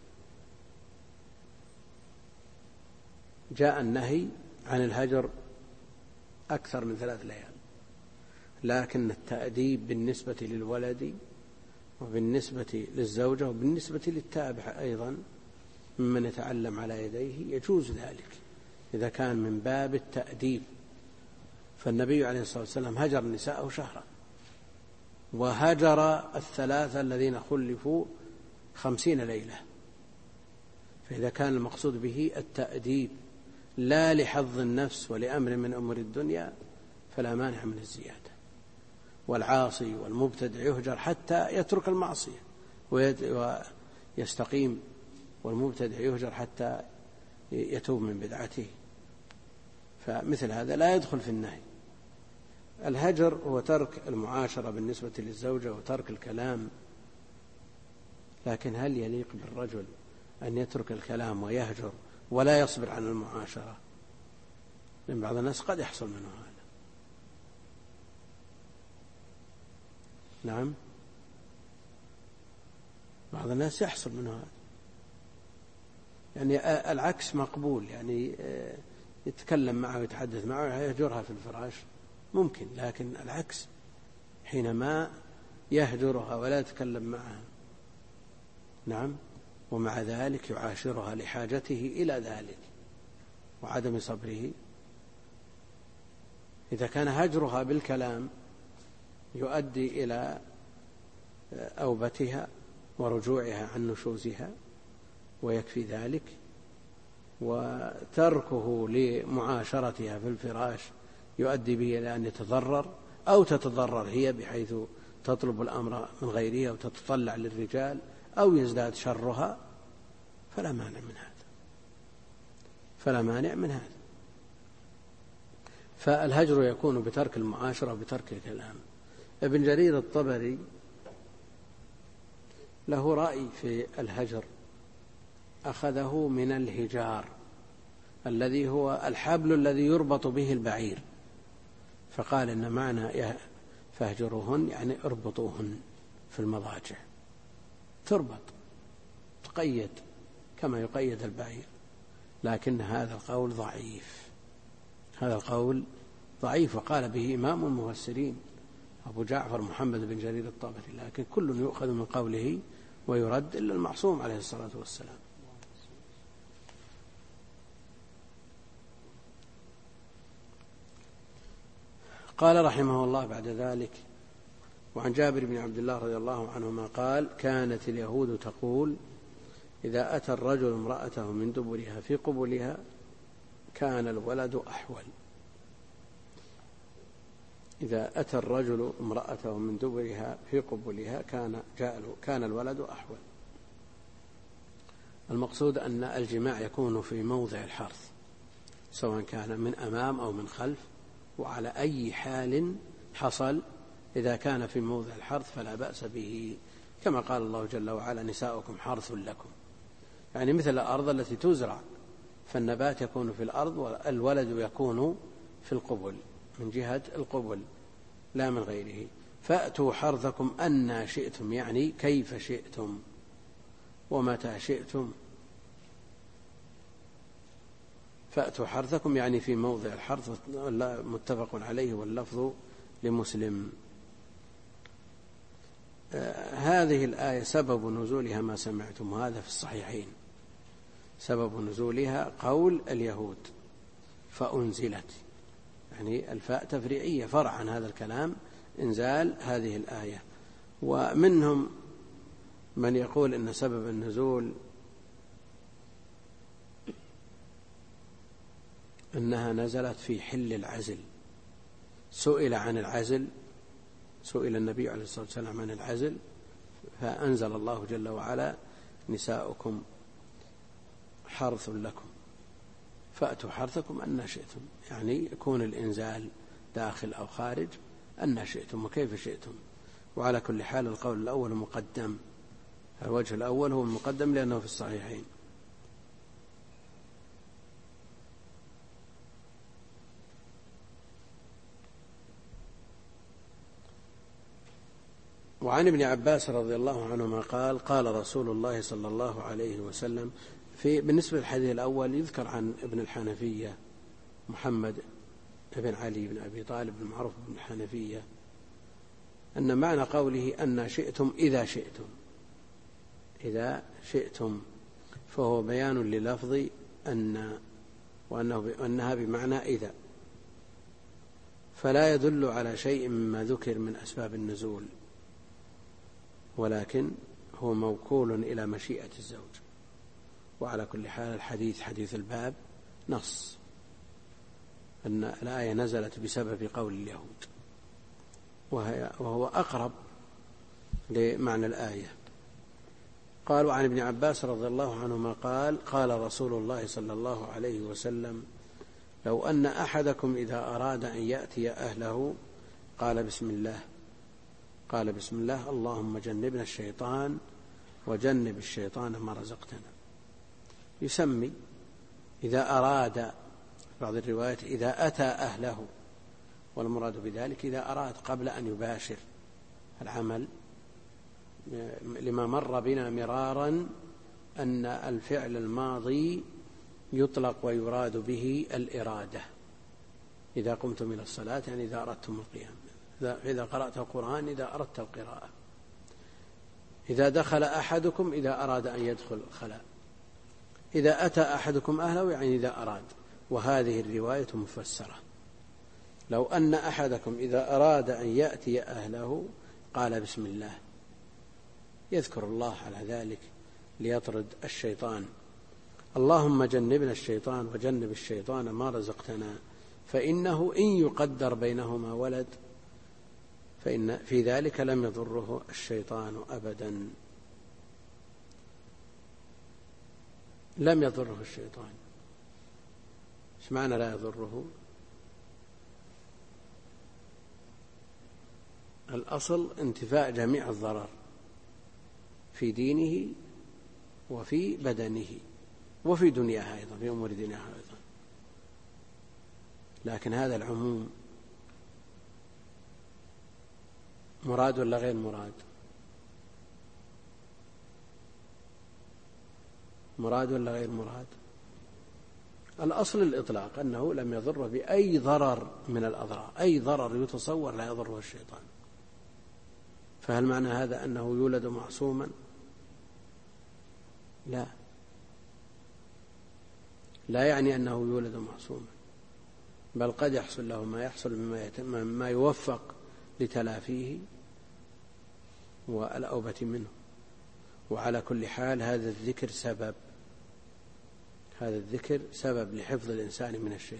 Speaker 1: جاء النهي عن الهجر أكثر من 3 ليال، لكن التأديب بالنسبة للولد وبالنسبة للزوجة وبالنسبة للتابع أيضا ممن يتعلم على يديه يجوز ذلك إذا كان من باب التأديب. فالنبي عليه الصلاة والسلام هجر نساءه شهرا، وهجر 3 الذين خلفوا 50 ليلة. فإذا كان المقصود به التأديب لا لحظ النفس ولأمر من أمور الدنيا فلا مانع من الزيادة. والعاصي والمبتدع يهجر حتى يترك المعصية ويستقيم، والمبتدع يهجر حتى يتوب من بدعته. فمثل هذا لا يدخل في النهي. الهجر هو ترك المعاشرة بالنسبة للزوجة وترك الكلام، لكن هل يليق بالرجل أن يترك الكلام ويهجر ولا يصبر عن المعاشرة؟ لأن بعض الناس قد يحصل منه هذا. نعم، بعض الناس يحصل منه هذا، يعني العكس مقبول، يعني يتكلم معه ويتحدث معه ويهجرها في الفراش ممكن، لكن العكس حينما يهجرها ولا يتكلم معها، نعم، ومع ذلك يعاشرها لحاجته إلى ذلك وعدم صبره. إذا كان هجرها بالكلام يؤدي إلى أوبتها ورجوعها عن نشوزها ويكفي ذلك، وتركه لمعاشرتها في الفراش يؤدي به إلى أن يتضرر أو تتضرر هي بحيث تطلب الأمر من غيرها وتتطلع للرجال أو يزداد شرها، فلا مانع من هذا، فلا مانع من هذا. فالهجر يكون بترك المعاشرة وبترك الكلام. ابن جرير الطبري له رأي في الهجر، أخذه من الهجار الذي هو الحبل الذي يربط به البعير، فقال إن معنى فاهجروهن يعني اربطوهن في المضاجع، تربط تقيد كما يقيد البعير. لكن هذا القول ضعيف، هذا القول ضعيف، وقال به إمام المفسرين أبو جعفر محمد بن جرير الطبري، لكن كل يؤخذ من قوله ويرد إلا المعصوم عليه الصلاة والسلام. قال رحمه الله بعد ذلك: وعن جابر بن عبد الله رضي الله عنهما قال: كانت اليهود تقول إذا أتى الرجل امرأته من دبرها في قبلها كان الولد أحول. إذا أتى الرجل امرأته من دبرها في قبلها كان الولد أحول. المقصود أن الجماع يكون في موضع الحرث سواء كان من أمام أو من خلف، وعلى أي حال حصل إذا كان في موضع الحرث فلا بأس به، كما قال الله جل وعلا: نساؤكم حرث لكم، يعني مثل الأرض التي تزرع، فالنبات يكون في الأرض والولد يكون في القبل من جهة القبل لا من غيره. فأتوا حرثكم أن شئتم، يعني كيف شئتم ومتى شئتم. فأتوا حرثكم يعني في موضع الحرث، متفق عليه واللفظ لمسلم. هذه الآية سبب نزولها ما سمعتم، هذا في الصحيحين. سبب نزولها قول اليهود فأنزلت، يعني الفاء تفريعية فرع عن هذا الكلام، إنزال هذه الآية. ومنهم من يقول إن سبب النزول أنها نزلت في حل العزل، سئل عن العزل، سئل النبي عليه الصلاة والسلام عن العزل، فأنزل الله جل وعلا: نساؤكم حرث لكم فأتوا حرثكم أن شئتم، يعني يكون الإنزال داخل أو خارج أن شئتم وكيف شئتم. وعلى كل حال القول الأول مقدم، الوجه الأول هو المقدم لأنه في الصحيحين. وعن ابن عباس رضي الله عنهما قال قال رسول الله صلى الله عليه وسلم بالنسبة للحديث الأول يذكر عن ابن الحنفية محمد بن علي بن أبي طالب المعروف بن الحنفية أن معنى قوله أن شئتم إذا شئتم فهو بيان للفظ وأنها بمعنى إذا، فلا يدل على شيء مما ذكر من أسباب النزول، ولكن هو موكول إلى مشيئة الزوج. وعلى كل حال الحديث حديث الباب نص أن الآية نزلت بسبب قول اليهود، وهو أقرب لمعنى الآية. قالوا عن ابن عباس رضي الله عنهما قال قال رسول الله صلى الله عليه وسلم لو أن أحدكم إذا أراد أن يأتي أهله قال بسم الله اللهم جنبنا الشيطان وجنب الشيطان ما رزقتنا. يسمي إذا أراد، بعض الروايات إذا أتى أهله، والمراد بذلك إذا أراد قبل أن يباشر العمل، لما مر بنا مرارا أن الفعل الماضي يطلق ويراد به الإرادة. إذا قمتم إلى الصلاة يعني إذا أردتم القيام، إذا قرأت القرآن إذا أردت القراءة، إذا دخل أحدكم إذا أراد أن يدخل الخلاء، إذا أتى أحدكم أهله يعني إذا أراد. وهذه الرواية مفسرة، لو أن أحدكم إذا أراد أن يأتي أهله قال بسم الله، يذكر الله على ذلك ليطرد الشيطان. اللهم جنبنا الشيطان وجنب الشيطان ما رزقتنا، فإنه إن يقدر بينهما ولد فإن في ذلك لم يضره الشيطان أبدا. لم يضره الشيطان، ايش معنى لا يضره؟ الأصل انتفاء جميع الضرر في دينه وفي بدنه وفي دنياها أيضا، في أمور دينها أيضا. لكن هذا العموم مراد ولا غير مراد؟ مراد ولا غير مراد؟ الأصل الإطلاق أنه لم يضر بأي ضرر من الأضرار، أي ضرر يتصور لا يضره الشيطان. فهل معنى هذا أنه يولد معصوما؟ لا يعني أنه يولد معصوما، بل قد يحصل له ما يحصل مما يوفق لتلافيه والأوبة منه. وعلى كل حال هذا الذكر سبب لحفظ الإنسان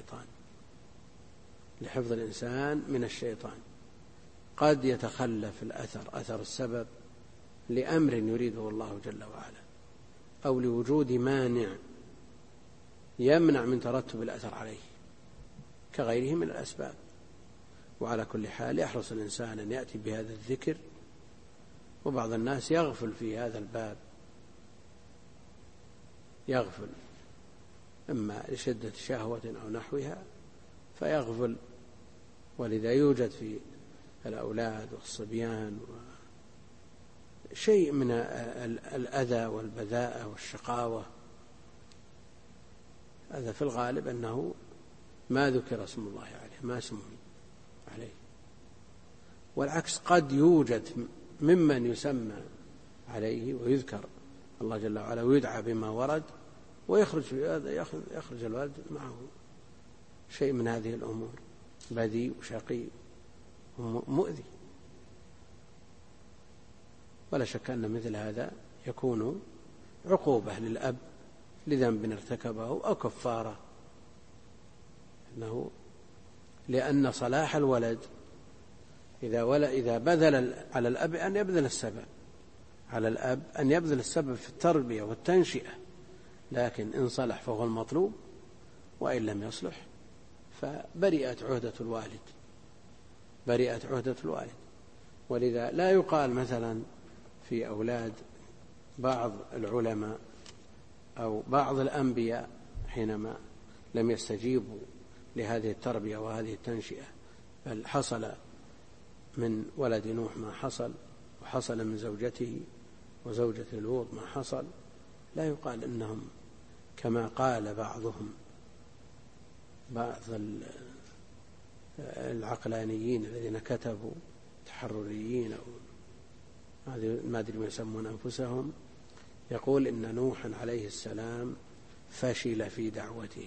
Speaker 1: من الشيطان. قد يتخلف أثر السبب لأمر يريده الله جل وعلا، أو لوجود مانع يمنع من ترتب الأثر عليه كغيره من الأسباب. وعلى كل حال يحرص الإنسان أن يأتي بهذا الذكر، وبعض الناس يغفل في هذا الباب، يغفل إما لشدة شهوة أو نحوها فيغفل. ولذا يوجد في الأولاد والصبيان شيء من الأذى والبذاءة والشقاوة. هذا في الغالب أنه ما ذكر اسم الله عليه، ما سمي عليه. والعكس قد يوجد ممن يسمى عليه ويذكر الله جل وعلا ويدعى بما ورد، ويخرج الولد معه شيء من هذه الأمور، بذيء وشقي ومؤذي. ولا شك أن مثل هذا يكون عقوبة للأب لذنب ارتكبه أو كفارة، لأن صلاح الولد إذا بذل على الأب أن يبذل السبب، على الأب أن يبذل السبب في التربية والتنشئة، لكن إن صلح فهو المطلوب، وإن لم يصلح فبرئت عهدة الوالد. ولذا لا يقال مثلا في أولاد بعض العلماء أو بعض الأنبياء حينما لم يستجيبوا لهذه التربية وهذه التنشئة، بل حصل من ولد نوح ما حصل وحصل من زوجته وزوجة لوط ما حصل، لا يقال إنهم كما قال بعض العقلانيين الذين كتبوا تحرريين أو ما أدري ما يسمون أنفسهم، يقول إن نوحا عليه السلام فشل في دعوته،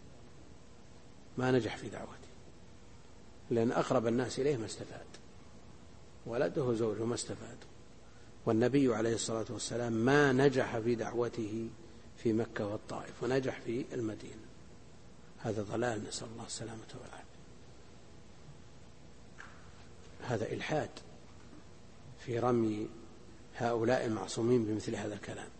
Speaker 1: ما نجح في دعوته، لأن أقرب الناس إليه ما استفاد، ولده وزوجه ما استفادوا، والنبي عليه الصلاة والسلام ما نجح في دعوته في مكة والطائف ونجح في المدينة. هذا ضلال، نسأل الله السلامة والعافية. هذا إلحاد في رمي هؤلاء المعصومين بمثل هذا الكلام،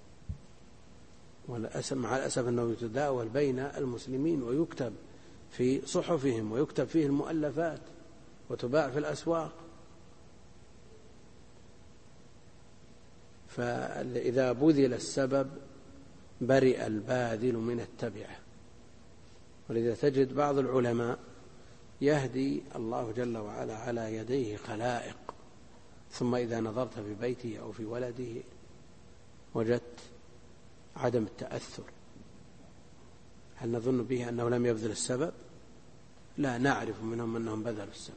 Speaker 1: مع الأسف أنه يتداول بين المسلمين ويكتب في صحفهم ويكتب فيه المؤلفات وتباع في الأسواق. فإذا بذل السبب برئ الباذل من التبعة. ولذا تجد بعض العلماء يهدي الله جل وعلا على يديه خلائق، ثم إذا نظرت في بيته أو في ولده وجدت عدم التأثر. هل نظن به أنه لم يبذل السبب؟ لا، نعرف منهم أنهم بذلوا السبب،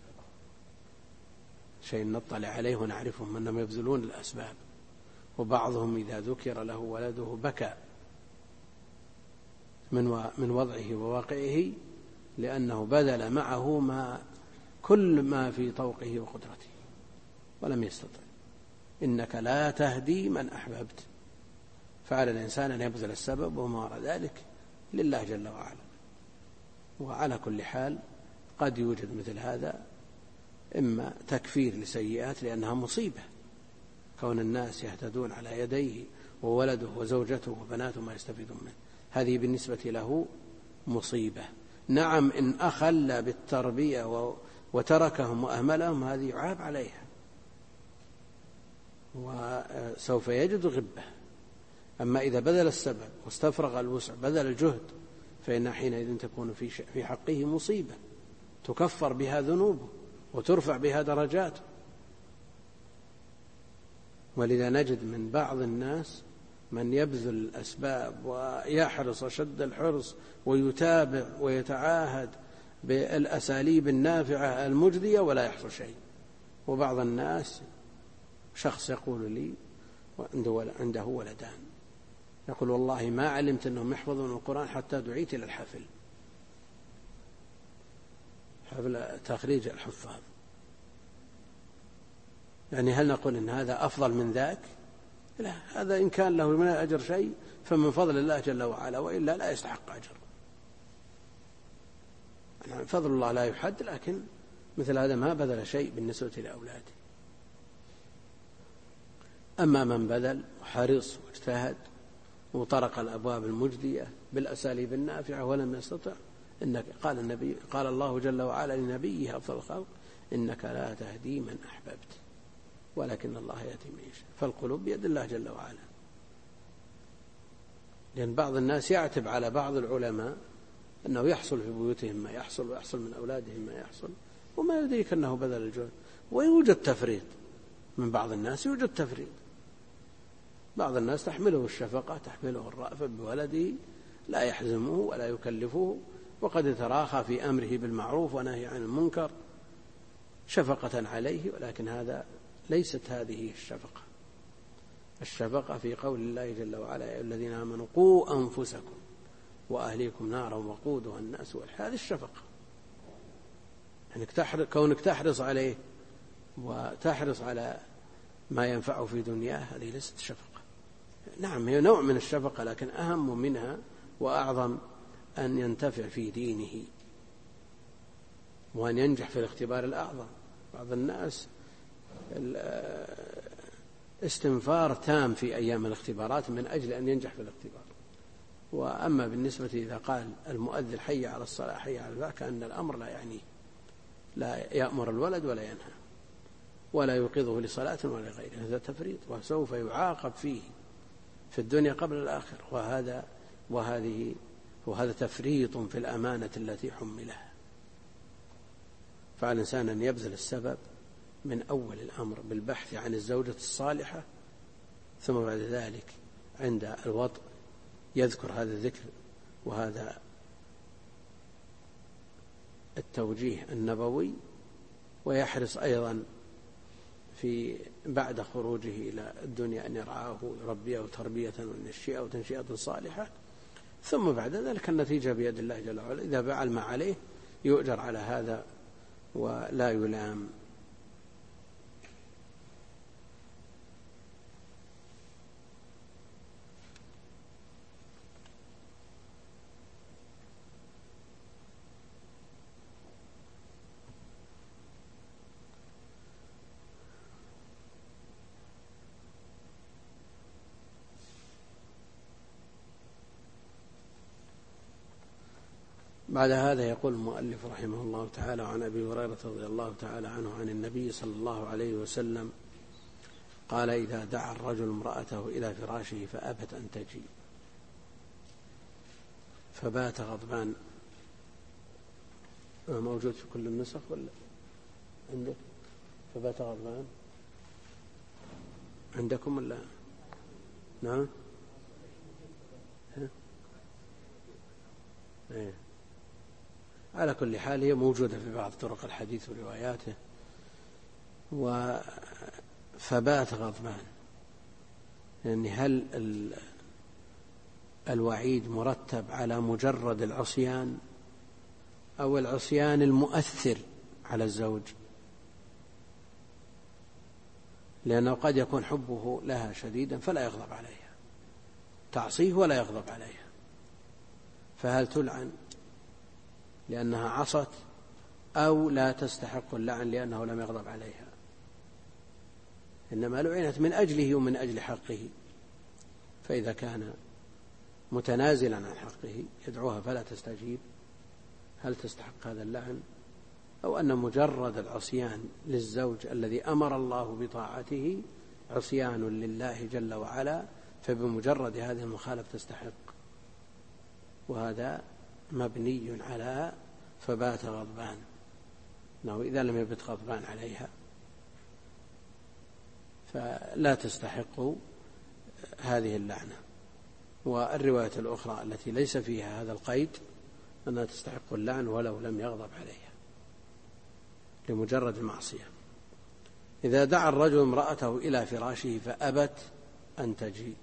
Speaker 1: شيء نطلع عليه ونعرفهم أنهم يبذلون الأسباب. وبعضهم إذا ذكر له ولده بكى من وضعه وواقعه، لأنه بذل معه كل ما في طوقه وقدرته ولم يستطع. إنك لا تهدي من أحببت، فعلى الإنسان أن يبذل السبب وما وراء ذلك لله جل وعلا. وعلى كل حال قد يوجد مثل هذا، إما تكفير لسيئات لأنها مصيبة، كون الناس يهتدون على يديه وولده وزوجته وبناته ما يستفيدون منه، هذه بالنسبة له مصيبة. نعم، إن أخل بالتربية وتركهم وأهملهم هذه يعاب عليها وسوف يجد غبة. أما إذا بذل السبب واستفرغ الوسع بذل الجهد، فإن حينئذ تكون في حقه مصيبة تكفر بها ذنوبه وترفع بها درجاته. ولذا نجد من بعض الناس من يبذل الأسباب ويحرص أشد الحرص ويتابع ويتعاهد بالأساليب النافعة المجدية ولا يحصل شيء. وبعض الناس، شخص يقول لي عنده ولدان، يقول والله ما علمت أنهم يحفظون القرآن حتى دعيت إلى الحفل تخريج الحفاظ. يعني هل نقول إن هذا أفضل من ذاك؟ لا، هذا إن كان له من الأجر شيء فمن فضل الله جل وعلا، وإلا لا يستحق أجر. يعني فضل الله لا يحد، لكن مثل هذا ما بذل شيء بالنسبة لأولاده. أما من بذل وحرص واجتهد وطرق الأبواب المجدية بالأساليب النافعة ولم يستطع، إنك قال الله جل وعلا لنبيه أفضل الخلق: إنك لا تهدي من أحببت ولكن الله يهدي من يشاء. فالقلوب بيد الله جل وعلا. لأن بعض الناس يعتب على بعض العلماء أنه يحصل في بيوتهم ما يحصل ويحصل من أولادهم ما يحصل، وما يدريك أنه بذل الجهد. ويوجد تفريط من بعض الناس، يوجد تفريط. بعض الناس تحمله الشفقة، تحمله الرأفة بولده، لا يحزمه ولا يكلفه، وقد يتراخى في أمره بالمعروف ونهي عن المنكر شفقة عليه، ولكن هذا ليست هذه الشفقة. الشفقة في قول الله جل وعلا: يا أيها الذين آمنوا قوا أنفسكم وأهليكم نارا وقودها الناس والحجارة. هذه الشفقة، يعني كونك تحرص عليه وتحرص على ما ينفعه في دنياه، هذه ليست شفقة. نعم، هي نوع من الشفقة، لكن أهم منها وأعظم أن ينتفع في دينه وأن ينجح في الاختبار الأعظم. بعض الناس استنفار تام في أيام الاختبارات من أجل أن ينجح في الاختبار. وأما بالنسبة إذا قال المؤذن حي على الصلاة حي على الفلاح، كأن الأمر لا يعنيه، لا يأمر الولد ولا ينهى ولا يوقظه لصلاة ولا غيره. هذا تفريط، وسوف يعاقب فيه في الدنيا قبل الآخرة. وهذا تفريط في الأمانة التي حملها. فعلى الإنسان أن يبذل السبب من أول الأمر بالبحث عن الزوجة الصالحة، ثم بعد ذلك عند الوطء يذكر هذا الذكر وهذا التوجيه النبوي، ويحرص أيضا في بعد خروجه إلى الدنيا أن يرعاه يربيه تربية وينشئه وتنشئة صالحة، ثم بعد ذلك النتيجة بيد الله جل وعلا. إذا فعل ما عليه يؤجر على هذا ولا يلام. بعد هذا يقول المؤلف رحمه الله تعالى: عن أبي هريرة رضي الله تعالى عنه عن النبي صلى الله عليه وسلم قال: إذا دعا الرجل امرأته إلى فراشه فأبت أن تجي فبات غضبان. موجود في كل النسخ ولا عندك؟ فبات غضبان عندكم ولا؟ نعم. إيه. على كل حال هي موجودة في بعض طرق الحديث ورواياته. فبات غضبان، يعني هل الوعيد مرتب على مجرد العصيان أو العصيان المؤثر على الزوج؟ لأنه قد يكون حبه لها شديدا فلا يغضب عليها، تعصيه ولا يغضب عليها، فهل تلعن لأنها عصت أو لا تستحق اللعن لأنه لم يغضب عليها؟ إنما لعنت من أجله ومن أجل حقه، فإذا كان متنازلا عن حقه يدعوها فلا تستجيب، هل تستحق هذا اللعن؟ أو أن مجرد العصيان للزوج الذي أمر الله بطاعته عصيان لله جل وعلا، فبمجرد هذه المخالفة تستحق. وهذا مبني على فبات غضبان، أنه إذا لم يبت غضبان عليها فلا تستحق هذه اللعنة. والرواية الأخرى التي ليس فيها هذا القيد أنها تستحق اللعن ولو لم يغضب عليها لمجرد المعصية. إذا دعا الرجل امرأته إلى فراشه فأبت أن تجي.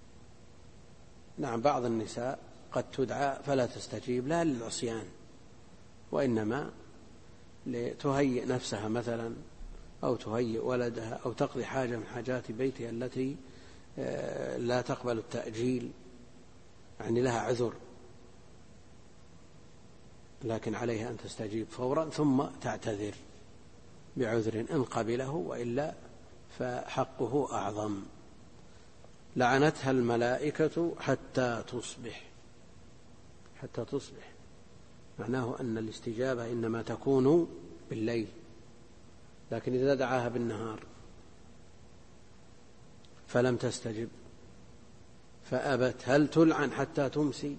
Speaker 1: نعم، بعض النساء قد تدعى فلا تستجيب لا للعصيان، وإنما لتهيئ نفسها مثلا، أو تهيئ ولدها، أو تقضي حاجة من حاجات بيتها التي لا تقبل التأجيل، يعني لها عذر، لكن عليها أن تستجيب فورا ثم تعتذر بعذر إن قبله، وإلا فحقه أعظم. لعنتها الملائكة حتى تصبح. حتى تصبح معناه أن الاستجابة إنما تكون بالليل، لكن إذا دعاها بالنهار فلم تستجب فأبت، هل تلعن حتى تمسي؟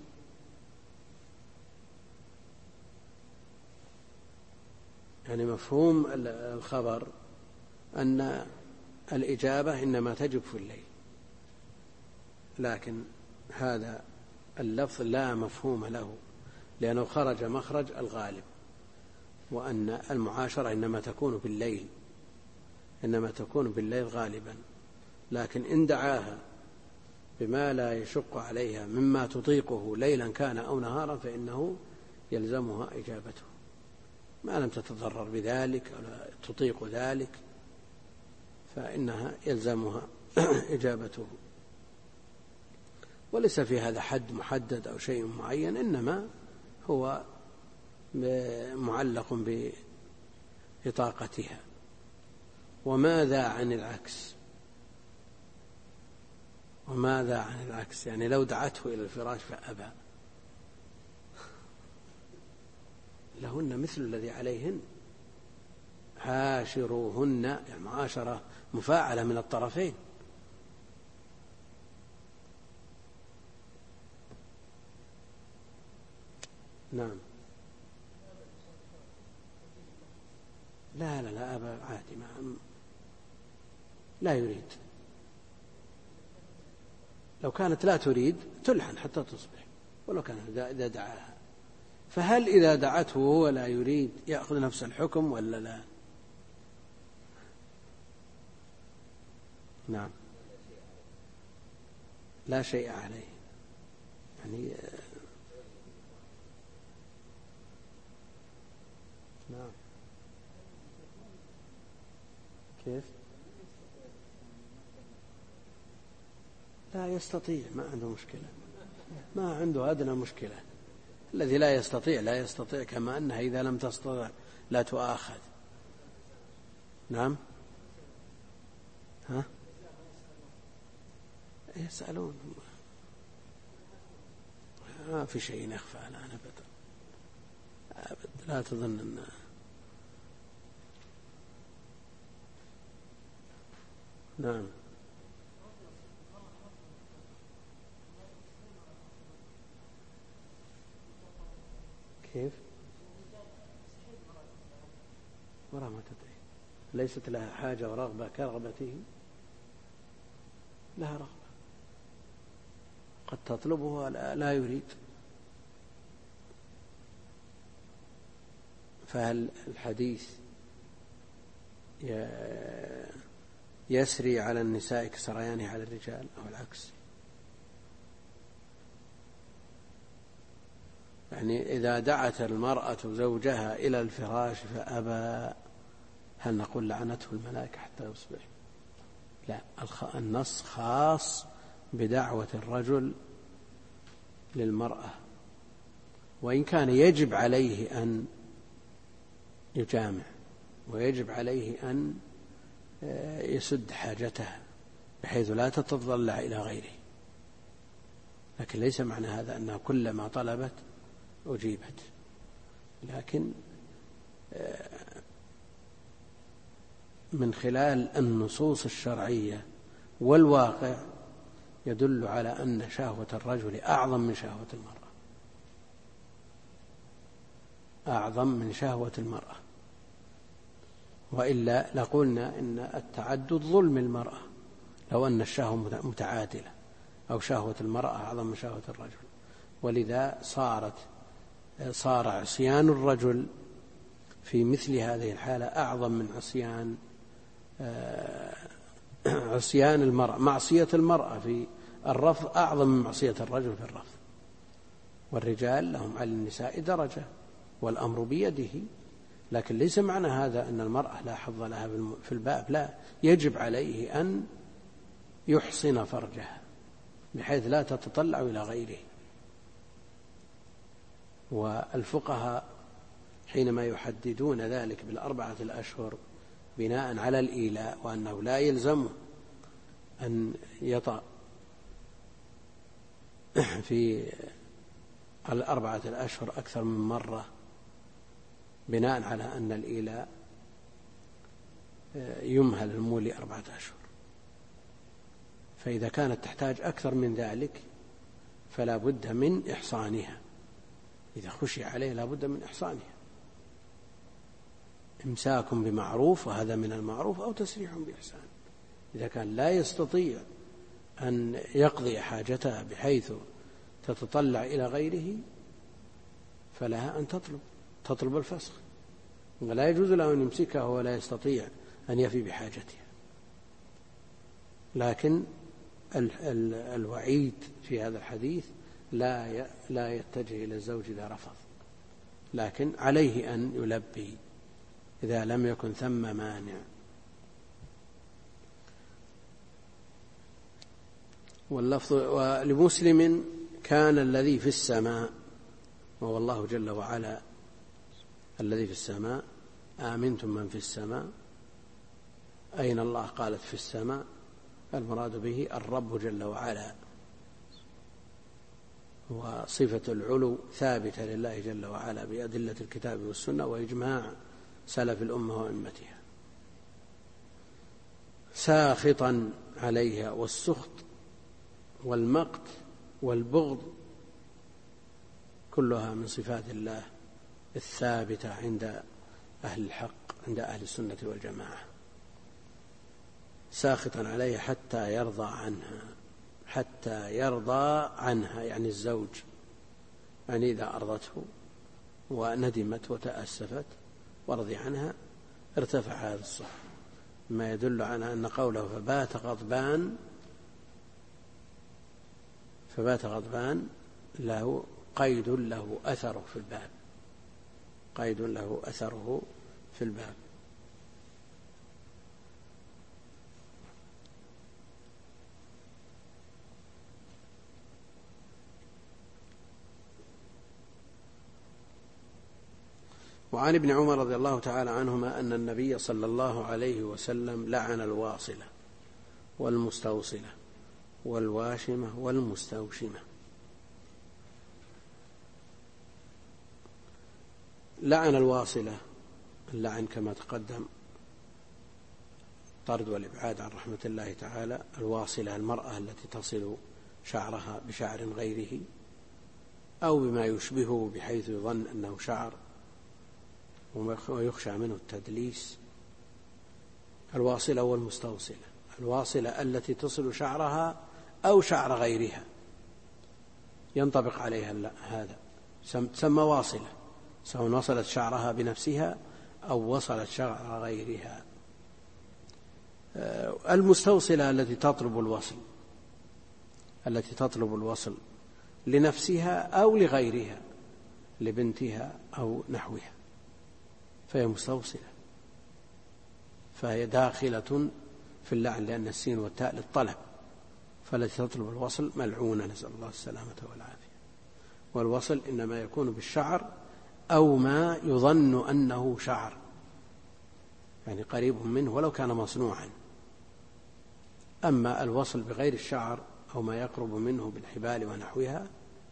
Speaker 1: يعني مفهوم الخبر أن الإجابة إنما تجب في الليل، لكن هذا اللفظ لا مفهوم له، لأنه خرج مخرج الغالب، وأن المعاشرة إنما تكون بالليل، إنما تكون بالليل غالبا. لكن إن دعاها بما لا يشق عليها مما تطيقه ليلا كان أو نهارا فإنه يلزمها إجابته، ما لم تتضرر بذلك أو لا تطيق ذلك فإنها يلزمها إجابته. وليس في هذا حد محدد أو شيء معين، إنما هو معلق بطاقتها. وماذا عن العكس؟ وماذا عن العكس؟ يعني لو دعته إلى الفراش فأبى، لهن مثل الذي عليهن، عاشروهن، يعني معاشرة مفاعلة من الطرفين. نعم، لا لا لا أبا عادي لا يريد. لو كانت لا تريد تلحن حتى تصبح ولو كان إذا دعاها. فهل إذا دعته وهو لا يريد يأخذ نفس الحكم ولا لا؟ نعم لا شيء عليه يعني. نعم كيف؟ لا يستطيع، ما عنده مشكلة، ما عنده أدنى مشكلة. الذي لا يستطيع لا يستطيع، كما أنها إذا لم تستطع لا تؤاخذ. نعم ها يسألون، ما في شيء يخفى الآن أبدا لا تظن أن نعم كيف؟ وراء ما تدري، ليست لها حاجة ورغبة كرغبته، لها رغبة قد تطلبه لا يريد. فهل الحديث يسري على النساء كسريانه على الرجال أو العكس؟ يعني إذا دعت المرأة زوجها إلى الفراش فأبى، هل نقول لعنته الملائكة حتى يصبح؟ لا، النص خاص بدعوة الرجل للمرأة، وإن كان يجب عليه أن يجامع ويجب عليه أن يسد حاجتها بحيث لا تتضلع إلى غيره، لكن ليس معنى هذا أنها كلما طلبت أجيبت. لكن من خلال النصوص الشرعية والواقع يدل على أن شهوة الرجل أعظم من شهوة المرأة، أعظم من شهوة المرأة، وإلا لقلنا إن التعدد ظلم المرأة لو أن الشهوة متعادلة أو شهوة المرأة أعظم من شهوة الرجل. ولذا صار عصيان الرجل في مثل هذه الحالة أعظم من عصيان المرأة. معصية المرأة في الرفض أعظم من معصية الرجل في الرفض، والرجال لهم على النساء درجة والأمر بيده، لكن ليس معنى هذا أن المرأة لا حظ لها في الباب، لا، يجب عليه أن يحصن فرجها بحيث لا تتطلع إلى غيره. والفقهاء حينما يحددون ذلك بالأربعة الأشهر بناء على الإيلاء وأنه لا يلزمه أن يطأ في الأربعة الأشهر أكثر من مرة، بناء على أن الإيلاء يمهل المولي 4 أشهر، فإذا كانت تحتاج أكثر من ذلك فلا بد من إحصانها، إذا خشي عليه لا بد من إحصانها، إمساك بمعروف وهذا من المعروف أو تسريح بإحسان. إذا كان لا يستطيع أن يقضي حاجتها بحيث تتطلع إلى غيره فلها أن تطلب الفسخ، ولا يجوز له أن يمسكها ولا يستطيع أن يفي بحاجتها. لكن الوعيد في هذا الحديث لا يتجه إلى الزوج إذا رفض، لكن عليه أن يلبي إذا لم يكن ثم مانع. واللفظ ولمسلم كان الذي في السماء، وهو الله جل وعلا الذي في السماء، آمنتم من في السماء. أين الله؟ قالت في السماء، المراد به الرب جل وعلا، وصفة العلو ثابتة لله جل وعلا بأدلة الكتاب والسنة وإجماع سلف الأمة وأئمتها. ساخطا عليها، والسخط والمقت والبغض كلها من صفات الله الثابتة عند أهل الحق عند أهل السنة والجماعة، ساخطا عليها حتى يرضى عنها يعني الزوج، يعني إذا أرضته وندمت وتأسفت ورضي عنها ارتفع هذا الصح، ما يدل على أن قوله فبات غضبان له قيد له أثره في الباب. وعن ابن عمر رضي الله تعالى عنهما أن النبي صلى الله عليه وسلم لعن الواصلة والمستوصلة والواشمة والمستوشمة. لعن الواصلة، اللعن كما تقدم طرد والإبعاد عن رحمة الله تعالى. الواصلة المرأة التي تصل شعرها بشعر غيره أو بما يشبهه بحيث يظن أنه شعر ويخشى منه التدليس. الواصلة والمستوصلة، الواصلة التي تصل شعرها أو شعر غيرها ينطبق عليها هذا، تسمى واصلة، سواء وصلت شعرها بنفسها أو وصلت شعر غيرها. المستوصلة التي تطلب الوصل لنفسها أو لغيرها، لبنتها أو نحوها، فهي مستوصلة، فهي داخلة في اللعن، لأن السين والتاء للطلب، فالتي تطلب الوصل ملعونة، نسأل الله السلامة والعافية. والوصل إنما يكون بالشعر أو ما يظن أنه شعر، يعني قريب منه ولو كان مصنوعا. أما الوصل بغير الشعر أو ما يقرب منه بالحبال ونحوها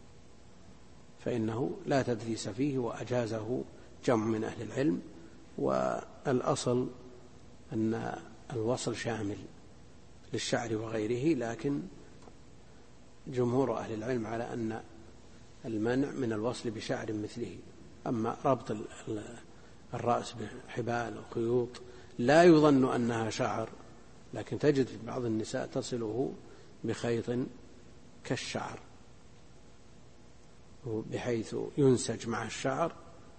Speaker 1: فإنه لا تدليس فيه، وأجازه جمع من أهل العلم. والأصل أن الوصل شامل للشعر وغيره، لكن جمهور أهل العلم على أن المنع من الوصل بشعر مثله. أما ربط الرأس بحبال وخيوط لا يظن أنها شعر، لكن تجد في بعض النساء تصله بخيط كالشعر بحيث ينسج مع الشعر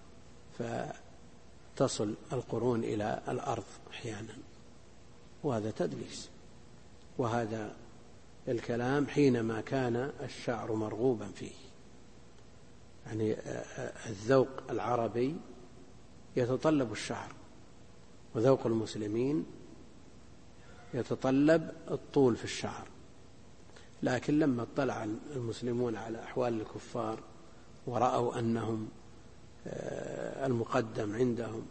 Speaker 1: فتصل القرون إلى الأرض أحيانا، وهذا تدليس. وهذا الكلام حينما كان الشعر مرغوبا فيه، يعني الذوق العربي يتطلب الشعر، وذوق المسلمين يتطلب الطول في الشعر. لكن لما اطلع المسلمون على أحوال الكفار ورأوا أنهم المقدم عندهم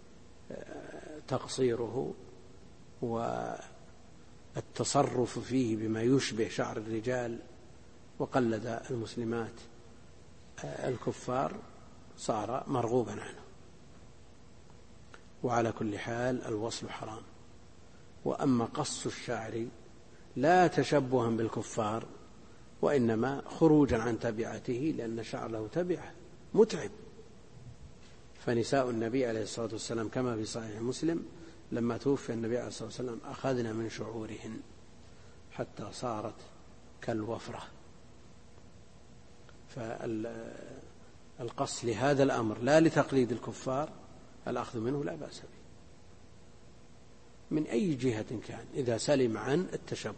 Speaker 1: تقصيره والتصرف فيه بما يشبه شعر الرجال، وقلد المسلمات الكفار، صار مرغوبا عنه. وعلى كل حال الوصل حرام. وأما قص الشعر لا تشبها بالكفار، وإنما خروجا عن تبعته، لأن الشعر له تبعة متعب. فنساء النبي عليه الصلاة والسلام كما في صحيح مسلم لما توفي النبي عليه الصلاة والسلام أخذنا من شعورهن حتى صارت كالوفرة. فالقص لهذا الأمر لا لتقليد الكفار، الأخذ منه لا بأس به من أي جهة كان، إذا سلم عن التشبه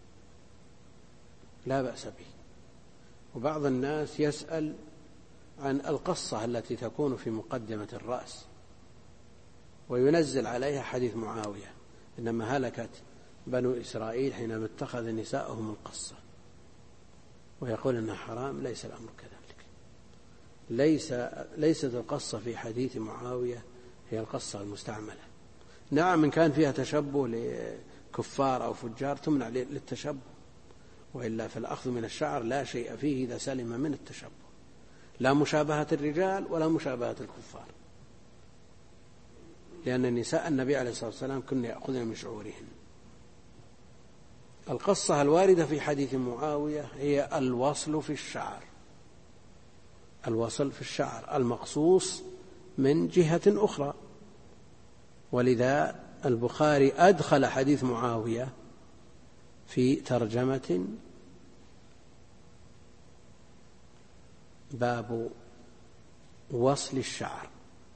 Speaker 1: لا بأس به. وبعض الناس يسأل عن القصة التي تكون في مقدمة الرأس وينزل عليها حديث معاوية إنما هلكت بنو إسرائيل حينما اتخذ نساءهم القصة، ويقول إنها حرام. ليس الأمر كذلك. ليست القصة في حديث معاوية هي القصة المستعملة. نعم إن كان فيها تشبه لكفار أو فجار تمنع للتشبه، وإلا فالأخذ من الشعر لا شيء فيه إذا سلم من التشبه، لا مشابهة الرجال ولا مشابهة الكفار، لأن نساء النبي عليه الصلاة والسلام كن يأخذن من شعورهن. القصة الواردة في حديث معاوية هي الوصل في الشعر، الوصل في الشعر المقصوص من جهة أخرى ولذا البخاري أدخل حديث معاوية في ترجمة باب وصل الشعر،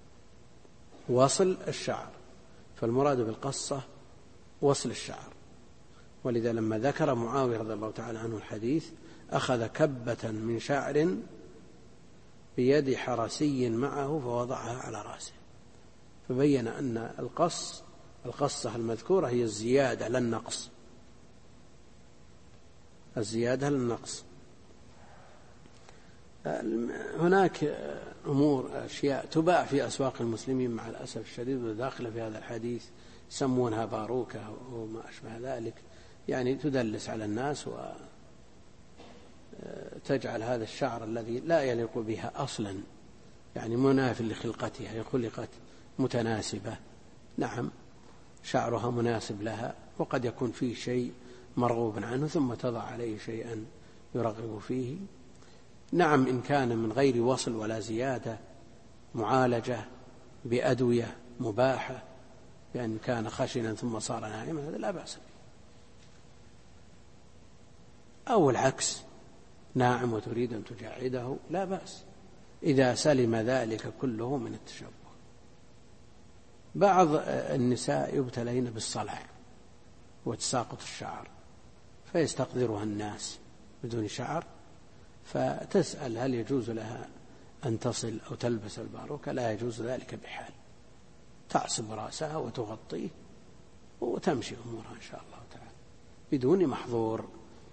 Speaker 1: وصل الشعر، فالمراد بالقصة وصل الشعر. ولذا لما ذكر معاوية رضي الله تعالى عنه الحديث أخذ كبة من شعر بيد حرسي معه فوضعها على رأسه، فبين أن القصة المذكورة هي الزيادة لا النقص، الزيادة للنقص. هناك أشياء تباع في أسواق المسلمين مع الأسف الشديد وداخلة في هذا الحديث، يسمونها باروكة وما أشبه ذلك، يعني تدلس على الناس وتجعل هذا الشعر الذي لا يليق بها أصلا، يعني مناف لخلقتها، هي خلقت متناسبة، نعم شعرها مناسب لها، وقد يكون فيه شيء مرغوب عنه ثم تضع عليه شيئا يرغب فيه. نعم إن كان من غير وصل ولا زيادة، معالجة بأدوية مباحة، بأن كان خشنا ثم صار ناعما، هذا لا بأس به. أو العكس، ناعم وتريد أن تجعده، لا بأس إذا سلم ذلك كله من التشبه. بعض النساء يبتلين بالصلع وتساقط الشعر، فيستقدرها الناس بدون شعر، فتسأل هل يجوز لها أن تصل أو تلبس الباروكة؟ لا يجوز ذلك بحال، تعصب رأسها وتغطيه وتمشي أمورها إن شاء الله تعالى بدون محظور.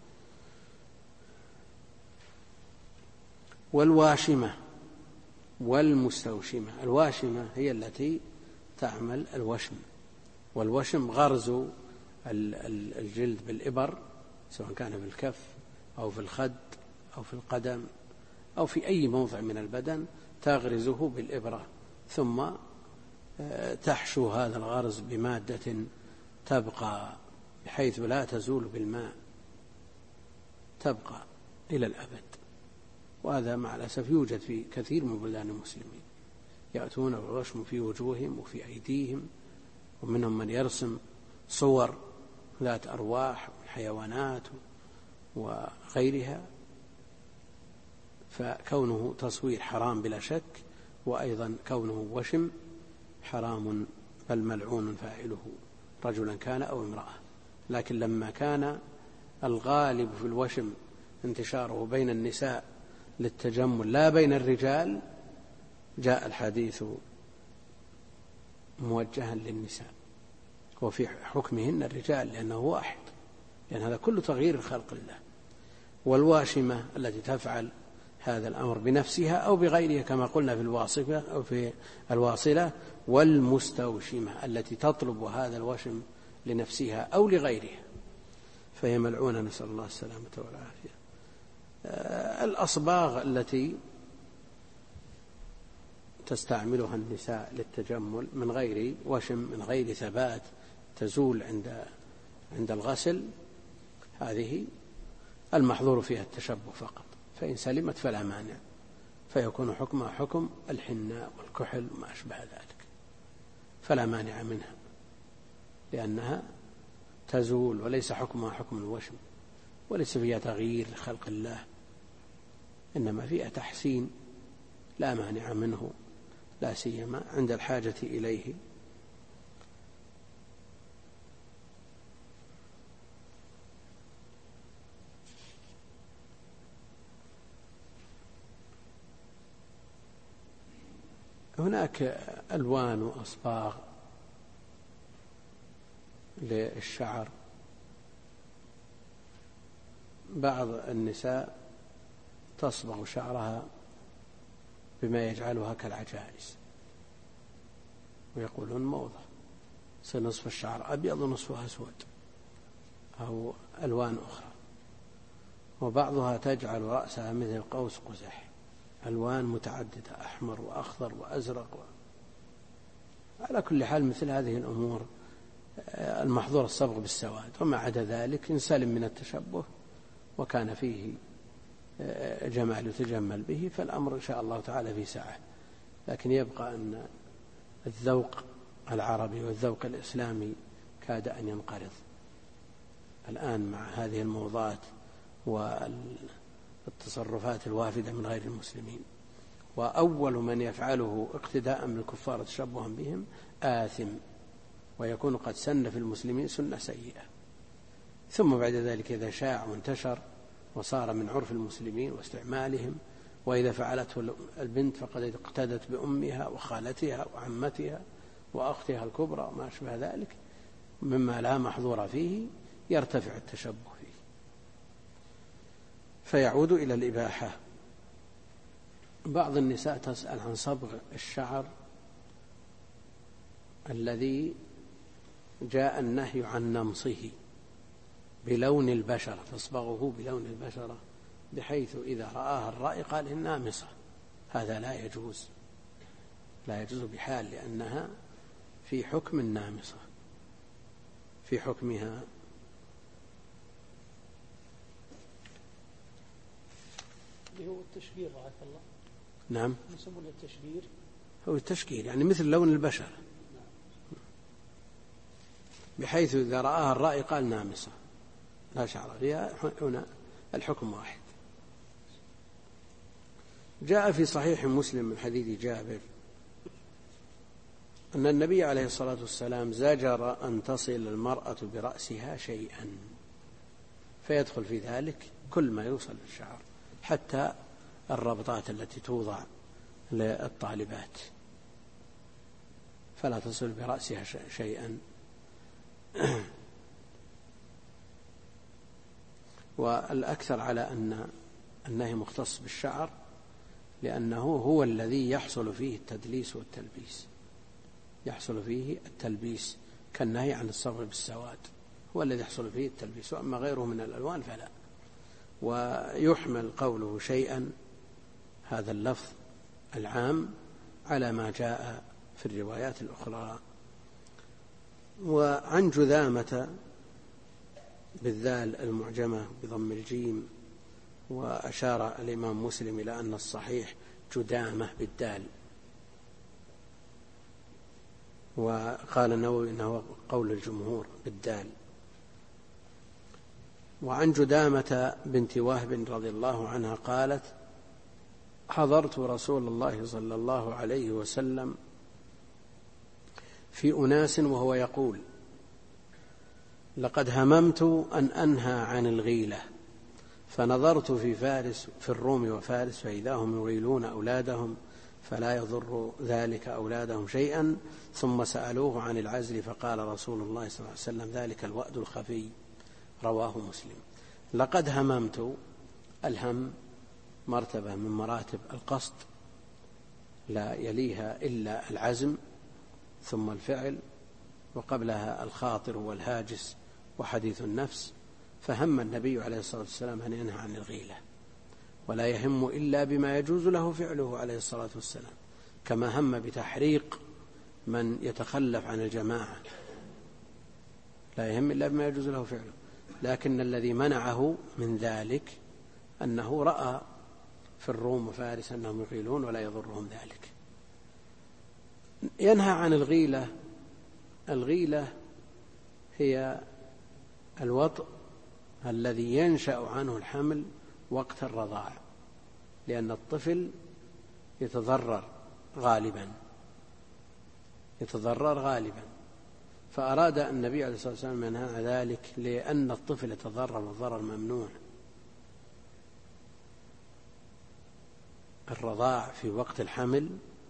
Speaker 1: والواشمة والمستوشمة، الواشمة هي التي تعمل الوشم، والوشم غرز الجلد بالإبر سواء كان في الكف أو في الخد أو في القدم أو في أي موضع من البدن، تغرزه بالإبرة ثم تحشو هذا الغرز بمادة تبقى بحيث لا تزول بالماء، تبقى إلى الأبد. وهذا مع الأسف يوجد في كثير من بلدان المسلمين، يأتون بالوشم في وجوههم وفي أيديهم، ومنهم من يرسم صور ذات أرواح من حيوانات وغيرها، فكونه تصوير حرام بلا شك، وأيضا كونه وشم حرام بل ملعون فاعله رجلا كان أو امرأة. لكن لما كان الغالب في الوشم انتشاره بين النساء للتجمل لا بين الرجال، جاء الحديث موجها للنساء وفي حكمهن الرجال، لأنه واحد، لأن هذا كله تغيير خلق الله. والواشمة التي تفعل هذا الأمر بنفسها أو بغيرها كما قلنا في الواصفة أو في الواصلة، والمستوشمة التي تطلب هذا الوشم لنفسها أو لغيرها، فهي ملعونة، نسأل الله السلامة والعافية. الأصباغ التي تستعملها النساء للتجمل من غير وشم، من غير ثبات، تزول عند الغسل، هذه المحظور فيها التشبه فقط، فإن سلمت فلا مانع، فيكون حكمها حكم الحناء والكحل وما أشبه ذلك، فلا مانع منها لأنها تزول، وليس حكمها حكم الوشم، وليس فيها تغيير لخلق الله، إنما فيها تحسين لا مانع منه، لا سيما عند الحاجة إليه. هناك ألوان وأصباغ للشعر. بعض النساء تصبغ شعرها بما يجعلها كالعجائز، ويقولون موضة، سنصف الشعر أبيض ونصفها أسود أو ألوان أخرى. وبعضها تجعل رأسها مثل قوس قزح، ألوان متعددة، أحمر وأخضر وأزرق على كل حال مثل هذه الأمور المحظور الصبغ بالسواد، وما عدا ذلك إن سلم من التشبه وكان فيه جمال يتجمل به فالأمر إن شاء الله تعالى في سعة. لكن يبقى أن الذوق العربي والذوق الإسلامي كاد أن ينقرض الآن مع هذه الموضات والتصرفات الوافدة من غير المسلمين. وأول من يفعله اقتداء بالكفار تشبها بهم آثم، ويكون قد سن في المسلمين سنة سيئة. ثم بعد ذلك إذا شاع وانتشر وصار من عرف المسلمين واستعمالهم، وإذا فعلته البنت فقد اقتدت بأمها وخالتها وعمتها وأختها الكبرى وما أشبه ذلك مما لا محظور فيه، يرتفع التشبه فيه فيعود إلى الإباحة. بعض النساء تسأل عن صبغ الشعر الذي جاء النهي عن نمصه بلون البشرة، تصبغه بلون البشرة بحيث إذا رآها الرأي قال إنها نامصة. هذا لا يجوز، لا يجوز بحال، لأنها في حكم النامصة، في حكمها.
Speaker 2: اللي هو التشقير رعاك الله.
Speaker 1: نعم،
Speaker 2: يسمونه التشقير.
Speaker 1: هو التشقير يعني مثل لون البشرة بحيث إذا رآها الرأي قال نامصة لا شعر فيها، هنا الحكم واحد. جاء في صحيح مسلم من حديث جابر أن النبي عليه الصلاة والسلام زجر أن تصل المرأة برأسها شيئا، فيدخل في ذلك كل ما يوصل بالشعر حتى الربطات التي توضع للطالبات، فلا تصل برأسها شيئا. والأكثر على أن النهي مختص بالشعر، لأنه هو الذي يحصل فيه التدليس والتلبيس، يحصل فيه التلبيس كالنهي عن الصبغ بالسواد، هو الذي يحصل فيه التلبيس، وأما غيره من الألوان فلا. ويحمل قوله شيئا هذا اللفظ العام على ما جاء في الروايات الأخرى. وعن جذامة بالذال المعجمة بضم الجيم، وأشار الإمام مسلم إلى أن الصحيح جدامة بالدال، وقال النووي إنه قول الجمهور بالدال. وعن جدامة بنت وهب رضي الله عنها قالت: حضرت رسول الله صلى الله عليه وسلم في أناس وهو يقول: لقد هممت أن أنهى عن الغيلة، فنظرت في الروم وفارس فإذا هم يغيلون أولادهم فلا يضر ذلك أولادهم شيئا، ثم سألوه عن العزل فقال رسول الله صلى الله عليه وسلم: ذلك الوأد الخفي. رواه مسلم. لقد هممت، الهم مرتبة من مراتب القصد لا يليها إلا العزم ثم الفعل، وقبلها الخاطر والهاجس وحديث النفس. فهم النبي عليه الصلاة والسلام أن ينهى عن الغيلة، ولا يهم إلا بما يجوز له فعله عليه الصلاة والسلام، كما هم بتحريق من يتخلف عن الجماعة، لا يهم إلا بما يجوز له فعله. لكن الذي منعه من ذلك أنه رأى في الروم وفارس أنهم يغيلون ولا يضرهم ذلك. ينهى عن الغيلة. الغيلة هي الوطء الذي ينشأ عنه الحمل وقت الرضاع، لأن الطفل يتضرر غالبا، فأراد النبي عليه الصلاة والسلام منع ذلك، لأن الطفل يتضرر والضرر ممنوع. الرضاع في وقت الحمل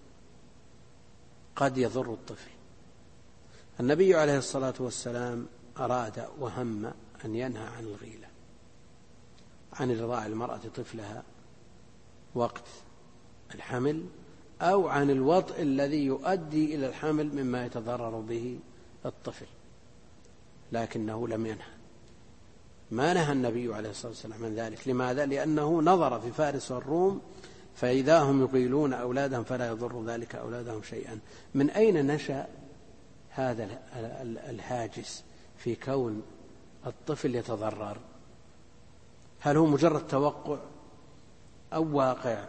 Speaker 1: قد يضر الطفل. النبي عليه الصلاة والسلام أراد وهم أن ينهى عن الغيلة، عن رضاع المرأة طفلها وقت الحمل، أو عن الوطء الذي يؤدي إلى الحمل مما يتضرر به الطفل، لكنه لم ينهى. ما نهى النبي عليه الصلاة والسلام عن ذلك. لماذا؟ لأنه نظر في فارس والروم فإذا هم يغيلون أولادهم فلا يضر ذلك أولادهم شيئا. من أين نشأ هذا الهاجس في كون الطفل يتضرر؟ هل هو مجرد توقع أو واقع؟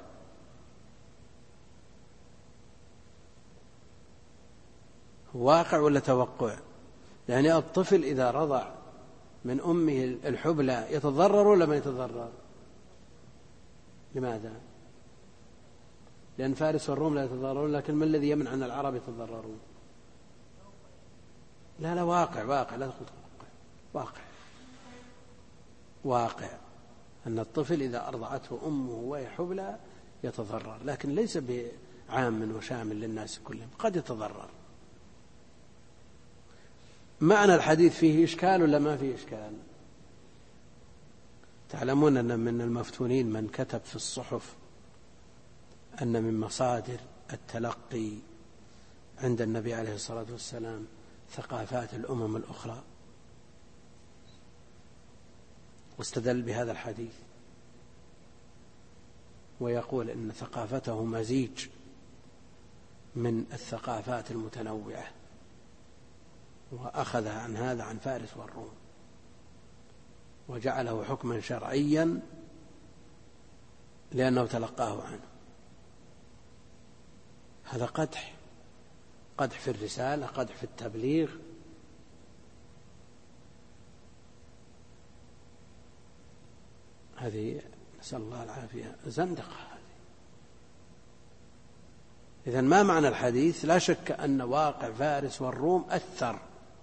Speaker 1: واقع ولا توقع؟ يعني الطفل إذا رضع من أمه الحبلى يتضرر ولا ما يتضرر؟ لماذا؟ لأن فارس والروم لا يتضررون، لكن ما الذي يمنع أن العرب يتضررون؟ لا واقع لا تقول واقع أن الطفل إذا أرضعته أمه وهي حبلى يتضرر، لكن ليس بعام وشامل للناس كلهم، قد يتضرر. معنى الحديث فيه إشكال ولا ما فيه إشكال؟ تعلمون أن من المفتونين من كتب في الصحف أن من مصادر التلقي عند النبي عليه الصلاة والسلام ثقافات الأمم الأخرى، واستدل بهذا الحديث، ويقول إن ثقافته مزيج من الثقافات المتنوعة، وأخذ عن هذا عن فارس والروم وجعله حكما شرعيا لأنه تلقاه عنه. هذا قدح في الرسالة، قدح في التبليغ. هذه نسأل الله العافية زندقة هذه. إذن ما معنى الحديث؟ لا شك أن واقع فارس والروم أثر،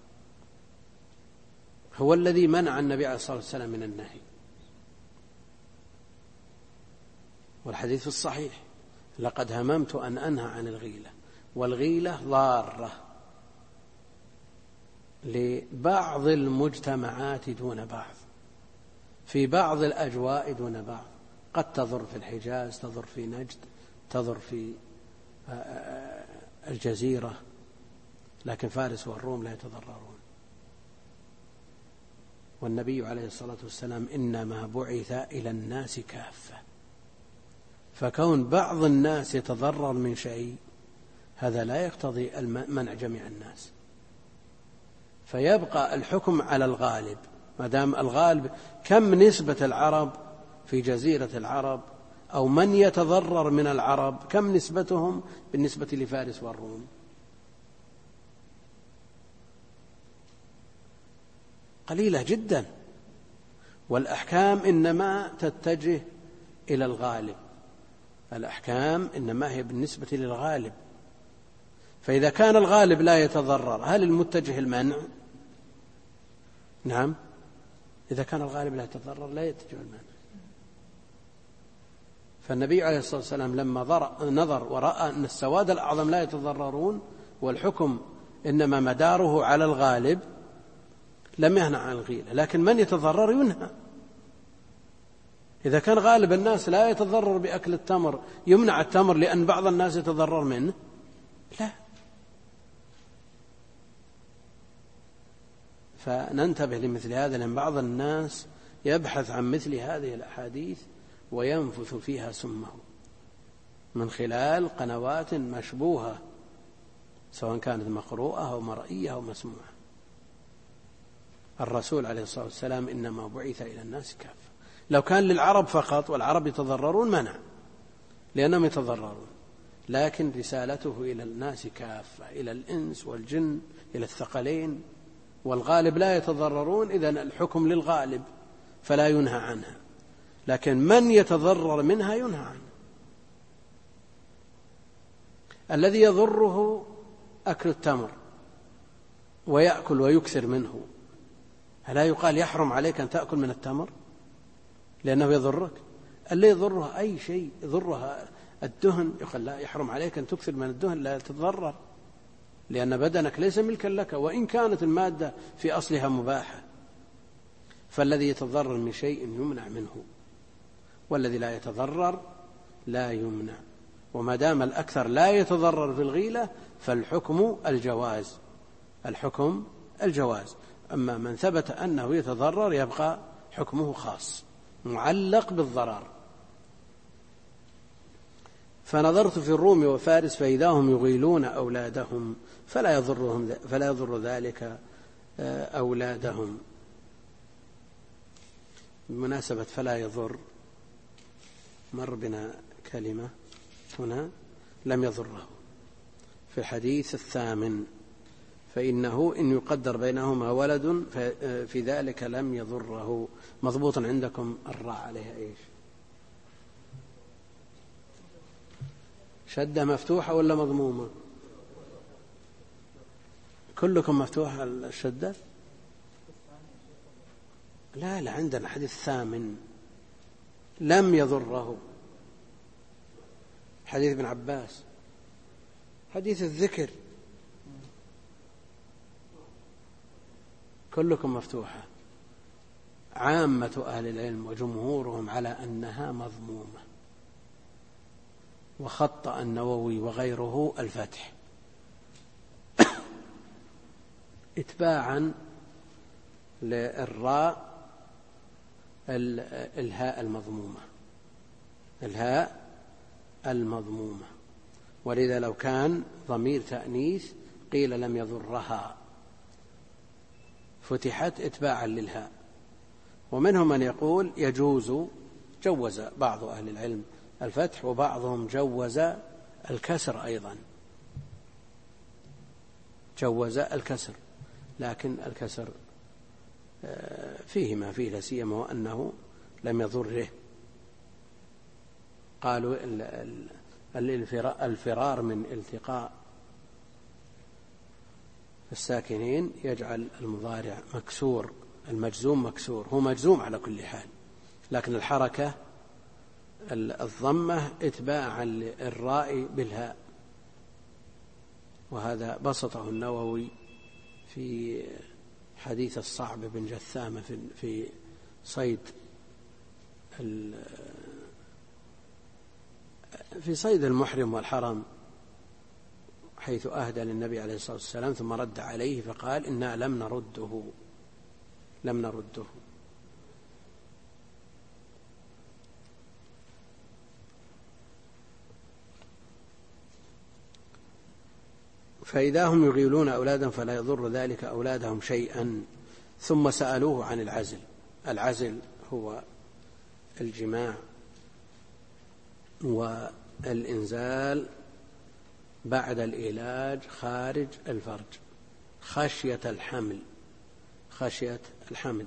Speaker 1: هو الذي منع النبي عليه الصلاة والسلام من النهي. والحديث في الصحيح: لقد هممت أن أنهى عن الغيلة، والغيلة ضارة لبعض المجتمعات دون بعض، في بعض الأجواء دون بعض، قد تضر في الحجاز، تضر في نجد، تضر في الجزيرة، لكن فارس والروم لا يتضررون. والنبي عليه الصلاة والسلام إنما بعث إلى الناس كافة، فكون بعض الناس يتضرر من شيء هذا لا يقتضي منع جميع الناس، فيبقى الحكم على الغالب. ما دام الغالب، كم نسبة العرب في جزيرة العرب، أو من يتضرر من العرب كم نسبتهم بالنسبة لفارس والروم؟ قليلة جدا. والأحكام إنما تتجه إلى الغالب، الأحكام إنما هي بالنسبة للغالب. فإذا كان الغالب لا يتضرر، هل المتجه المنع؟ نعم، إذا كان الغالب لا يتضرر لا يتجه المنع. فالنبي عليه الصلاة والسلام لما نظر ورأى أن السواد الأعظم لا يتضررون والحكم إنما مداره على الغالب لم يهنع عن الغيلة، لكن من يتضرر ينهى. إذا كان غالب الناس لا يتضرر بأكل التمر يمنع التمر لأن بعض الناس يتضرر منه؟ لا. فننتبه لمثل هذا، لأن بعض الناس يبحث عن مثل هذه الأحاديث وينفث فيها سمه من خلال قنوات مشبوهة، سواء كانت مقروءة أو مرئية أو مسموعة. الرسول عليه الصلاة والسلام إنما بعث إلى الناس كافة. لو كان للعرب فقط والعرب يتضررون منع، لأنهم يتضررون، لكن رسالته إلى الناس كافة، إلى الإنس والجن، إلى الثقلين، والغالب لا يتضررون، إذن الحكم للغالب فلا ينهى عنها، لكن من يتضرر منها ينهى عنه. الذي يضره أكل التمر ويأكل ويكثر منه، هلا يقال يحرم عليك أن تأكل من التمر لأنه يضرك؟ اللي يضرها أي شيء، يضرها الدهن، يقول لا يحرم عليك أن تكثر من الدهن، لا تتضرر لأن بدنك ليس ملكا لك وإن كانت المادة في أصلها مباحة. فالذي يتضرر من شيء يمنع منه، والذي لا يتضرر لا يمنع. وما دام الأكثر لا يتضرر في الغيلة فالحكم الجواز، الحكم الجواز. أما من ثبت أنه يتضرر يبقى حكمه خاص معلق بالضرر. فنظرت في الروم وفارس فإذا هم يغيلون أولادهم فلا يضر ذلك أولادهم. بمناسبة فلا يضر، مر بنا كلمة هنا لم يضره في الحديث 8 فإنه إن يقدر بينهما ولد في ذلك لم يضره. مضبوط عندكم الراء عليها إيش؟ شدة مفتوحة ولا مضمومة؟ كلكم مفتوحة الشدة؟ لا عندنا حديث ثامن لم يضره، حديث ابن عباس، حديث الذكر. كلكم مفتوحة. عامة أهل العلم وجمهورهم على أنها مضمومة، وخطأ النووي وغيره الفتح اتباعا للراء الهاء المضمومة، ولذا لو كان ضمير تأنيث قيل لم يضرها، فتحت اتباعا للهاء. ومنهم من يقول جوز بعض أهل العلم الفتح، وبعضهم جوز الكسر أيضا، جوز الكسر، لكن الكسر فيه ما فيه، لا سيما وأنه لم يضره. قالوا الفرار من التقاء الساكنين يجعل المضارع مكسور، المجزوم مكسور، هو مجزوم على كل حال، لكن الحركة الضمة اتباعا للراء بالهاء. وهذا بسطه النووي في حديث الصعب بن جثامة في صيد المحرم والحرم، حيث أهدى للنبي عليه الصلاة والسلام ثم رد عليه فقال إنا لم نرده. فإذا هم يغيلون أولادا فلا يضر ذلك أولادهم شيئا. ثم سألوه عن العزل. العزل هو الجماع والإنزال بعد العلاج خارج الفرج خشية الحمل.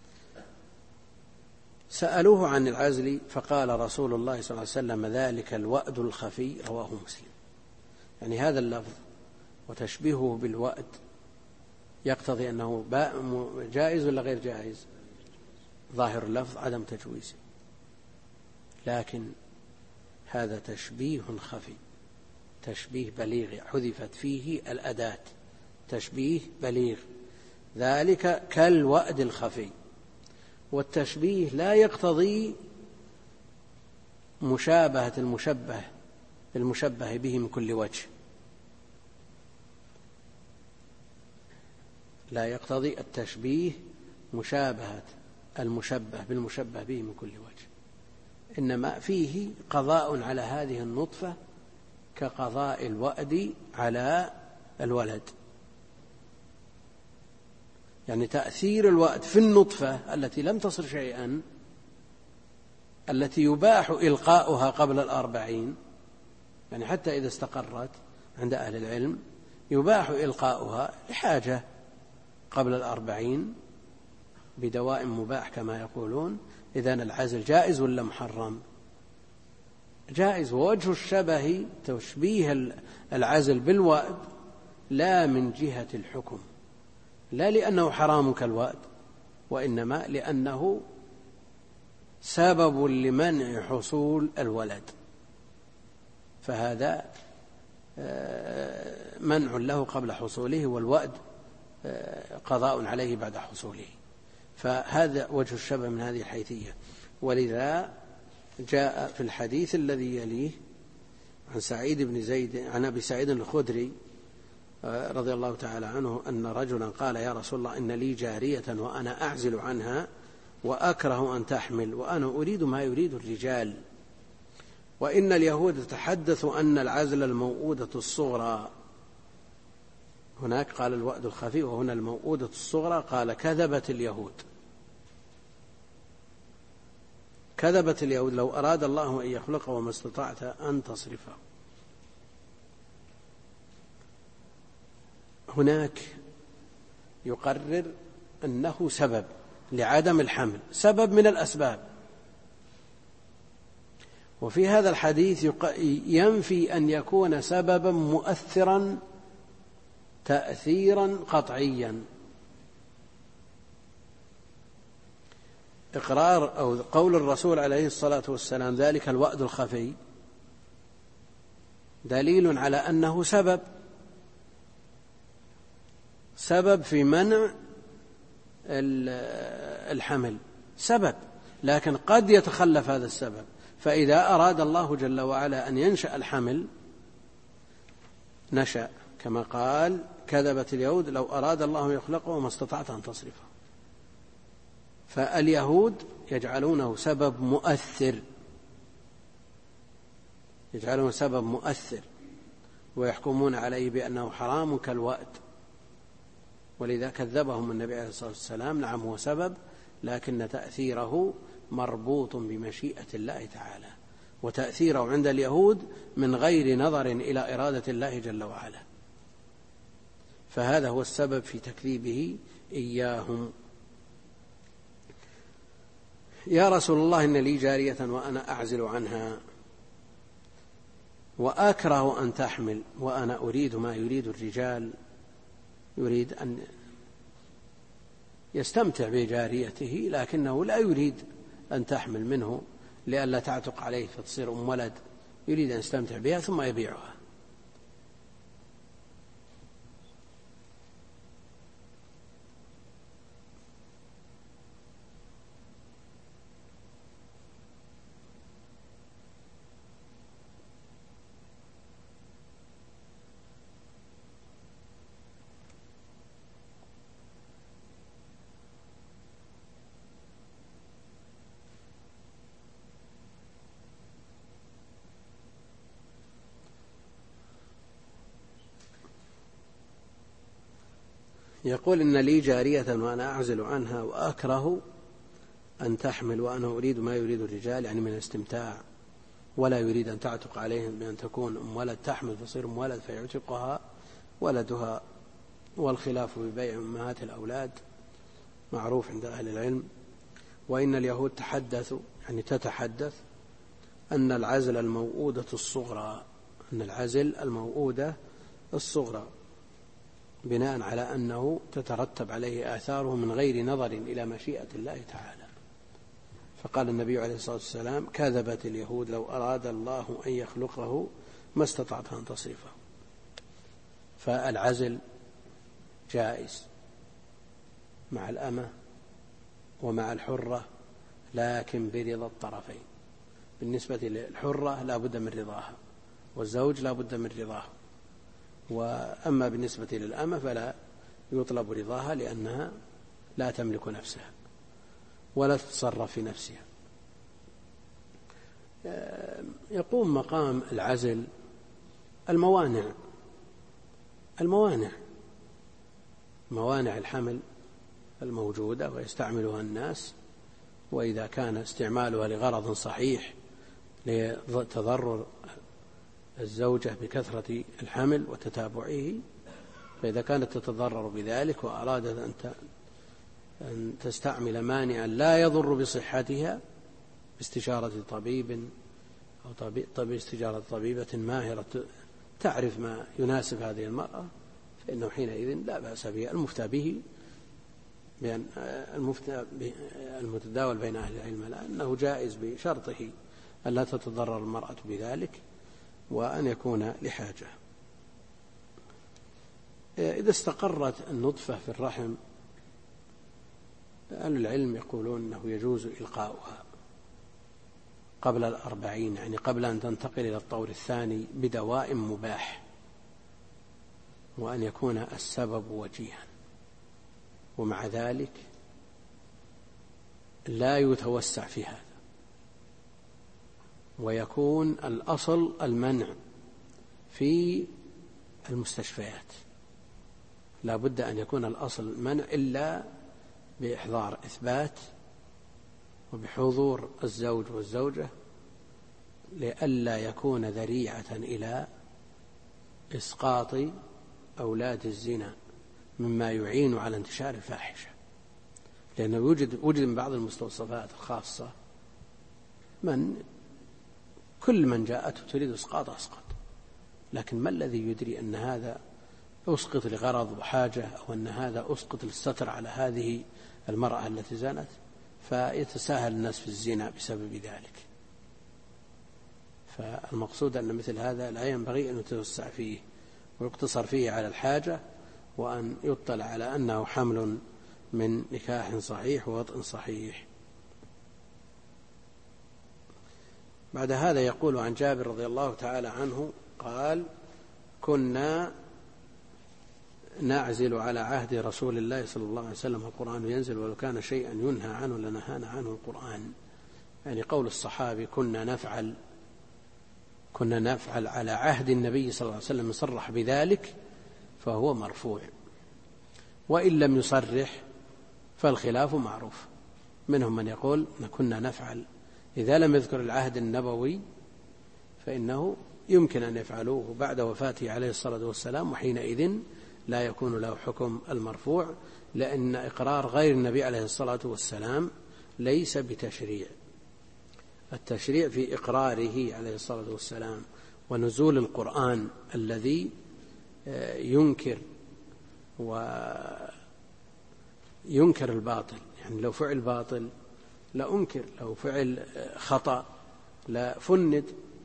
Speaker 1: سألوه عن العزل فقال رسول الله صلى الله عليه وسلم ذلك الوأد الخفي، رواه مسلم. يعني هذا اللفظ وتشبيهه بالوأد يقتضي أنه جائز ولا غير جائز؟ ظاهر اللفظ عدم تجويزه، لكن هذا تشبيه خفي، تشبيه بليغ، حذفت فيه الأداة، تشبيه بليغ، ذلك كالوأد الخفي. والتشبيه لا يقتضي مشابهة المشبه به من كل وجه، لا يقتضي التشبيه مشابهة المشبه بالمشبه به من كل وجه، إنما فيه قضاء على هذه النطفة كقضاء الوأد على الولد. يعني تأثير الوأد في النطفة التي لم تصر شيئا، التي يباح إلقاؤها قبل 40، يعني حتى إذا استقرت عند أهل العلم يباح إلقاؤها لحاجة قبل 40 بدواء مباح كما يقولون. إذن العزل جائز ولا محرم؟ جائز. ووجه الشبه تشبيه العزل بالوأد لا من جهة الحكم، لا لأنه حرام كالوأد، وإنما لأنه سبب لمنع حصول الولد، فهذا منع له قبل حصوله، والوأد قضاء عليه بعد حصوله. فهذا وجه الشبه من هذه الحيثية. ولذا جاء في الحديث الذي يليه عن أبي سعيد الخدري رضي الله تعالى عنه أن رجلا قال يا رسول الله إن لي جارية وأنا أعزل عنها وأكره أن تحمل وأنا أريد ما يريد الرجال، وإن اليهود تحدثوا أن العزل الموؤودة الصغرى، هناك قال الوأد الخفي وهنا الموؤودة الصغرى، قال كذبت اليهود لو أراد الله أن يخلقه وما استطعت أن تصرفه. هناك يقرر أنه سبب لعدم الحمل، سبب من الأسباب، وفي هذا الحديث ينفي أن يكون سببا مؤثرا تأثيرا قطعيا. إقرار أو قول الرسول عليه الصلاة والسلام ذلك الوأد الخفي دليل على أنه سبب في منع الحمل، سبب، لكن قد يتخلف هذا السبب، فإذا أراد الله جل وعلا أن ينشأ الحمل نشأ، كما قال كذبت اليهود لو أراد الله يخلقه ما استطعت أن تصرفه. فاليهود يجعلونه سبب مؤثر ويحكمون عليه بأنه حرام كالوأد، ولذا كذبهم النبي عليه الصلاة والسلام. نعم هو سبب، لكن تأثيره مربوط بمشيئة الله تعالى، وتأثيره عند اليهود من غير نظر إلى إرادة الله جل وعلا، فهذا هو السبب في تكذيبه إياهم. يا رسول الله إن لي جارية وأنا أعزل عنها وأكره أن تحمل وأنا أريد ما يريد الرجال، يريد أن يستمتع بجاريته لكنه لا يريد أن تحمل منه لئلا تعتق عليه فتصير أم ولد، يريد أن يستمتع بها ثم يبيعها. يقول إن لي جارية وأنا أعزل عنها وأكره أن تحمل وأنا أريد ما يريد الرجال، يعني من الاستمتاع، ولا يريد أن تعتق عليهم بأن تكون أم ولد، تحمل فتصير أم ولد فيعتقها ولدها. والخلاف في بيع أمهات الأولاد معروف عند أهل العلم. وإن اليهود تحدثوا، يعني تتحدث أن العزل الموؤودة الصغرى بناء على أنه تترتب عليه آثاره من غير نظر إلى مشيئة الله تعالى. فقال النبي عليه الصلاة والسلام كذبت اليهود لو أراد الله أن يخلقه ما استطعت أن تصرفه. فالعزل جائز مع الأمة ومع الحرة، لكن برضا الطرفين. بالنسبة للحرة لا بد من رضاها، والزوج لا بد من رضاه. وأما بالنسبة للأمة فلا يطلب رضاها لأنها لا تملك نفسها ولا تتصرف في نفسها. يقوم مقام العزل موانع الحمل الموجودة ويستعملها الناس، وإذا كان استعمالها لغرض صحيح لتضرر الزوجة بكثرة الحمل وتتابعه، فإذا كانت تتضرر بذلك وأرادت أن تستعمل مانعا لا يضر بصحتها باستشارة طبيب أو استشارة طبيبة ماهرة تعرف ما يناسب هذه المرأة، فإنه حينئذ لا بأس به. المفتى به بأن المتداول بين أهل العلم أنه جائز بشرطه أن لا تتضرر المرأة بذلك وأن يكون لحاجة. إذا استقرت النطفة في الرحم أهل العلم يقولون أنه يجوز إلقاؤها قبل 40، يعني قبل أن تنتقل إلى الطور الثاني بدواء مباح، وأن يكون السبب وجيها، ومع ذلك لا يتوسع في هذا، ويكون الأصل المنع في المستشفيات. لا بد أن يكون الأصل المنع إلا بإحضار إثبات وبحضور الزوج والزوجة، لئلا يكون ذريعة إلى إسقاط أولاد الزنا مما يعين على انتشار الفاحشة، لأنه وجد من بعض المستوصفات الخاصة كل من جاءته تريد إسقاط أسقط، لكن ما الذي يدري أن هذا أسقط لغرض وحاجة، أو أن هذا أسقط للستر على هذه المرأة التي زنت، فيتساهل الناس في الزنا بسبب ذلك. فالمقصود أن مثل هذا لا ينبغي أن يتوسع فيه ويقتصر فيه على الحاجة، وأن يطلع على أنه حمل من نكاح صحيح ووطء صحيح. بعد هذا يقول عن جابر رضي الله تعالى عنه قال: كنا نعزل على عهد رسول الله صلى الله عليه وسلم القرآن ينزل ولو كان شيئا ينهى عنه لنهانا عنه القرآن. يعني قول الصحابي كنا نفعل على عهد النبي صلى الله عليه وسلم يصرح بذلك فهو مرفوع، وإن لم يصرح فالخلاف معروف. منهم من يقول كنا نفعل إذا لم يذكر العهد النبوي فإنه يمكن أن يفعلوه بعد وفاته عليه الصلاة والسلام، وحينئذ لا يكون له حكم المرفوع، لأن إقرار غير النبي عليه الصلاة والسلام ليس بتشريع. التشريع في إقراره عليه الصلاة والسلام ونزول القرآن الذي ينكر الباطل. يعني لو فعل باطل لا أنكر، لو فعل خطأ لا فند.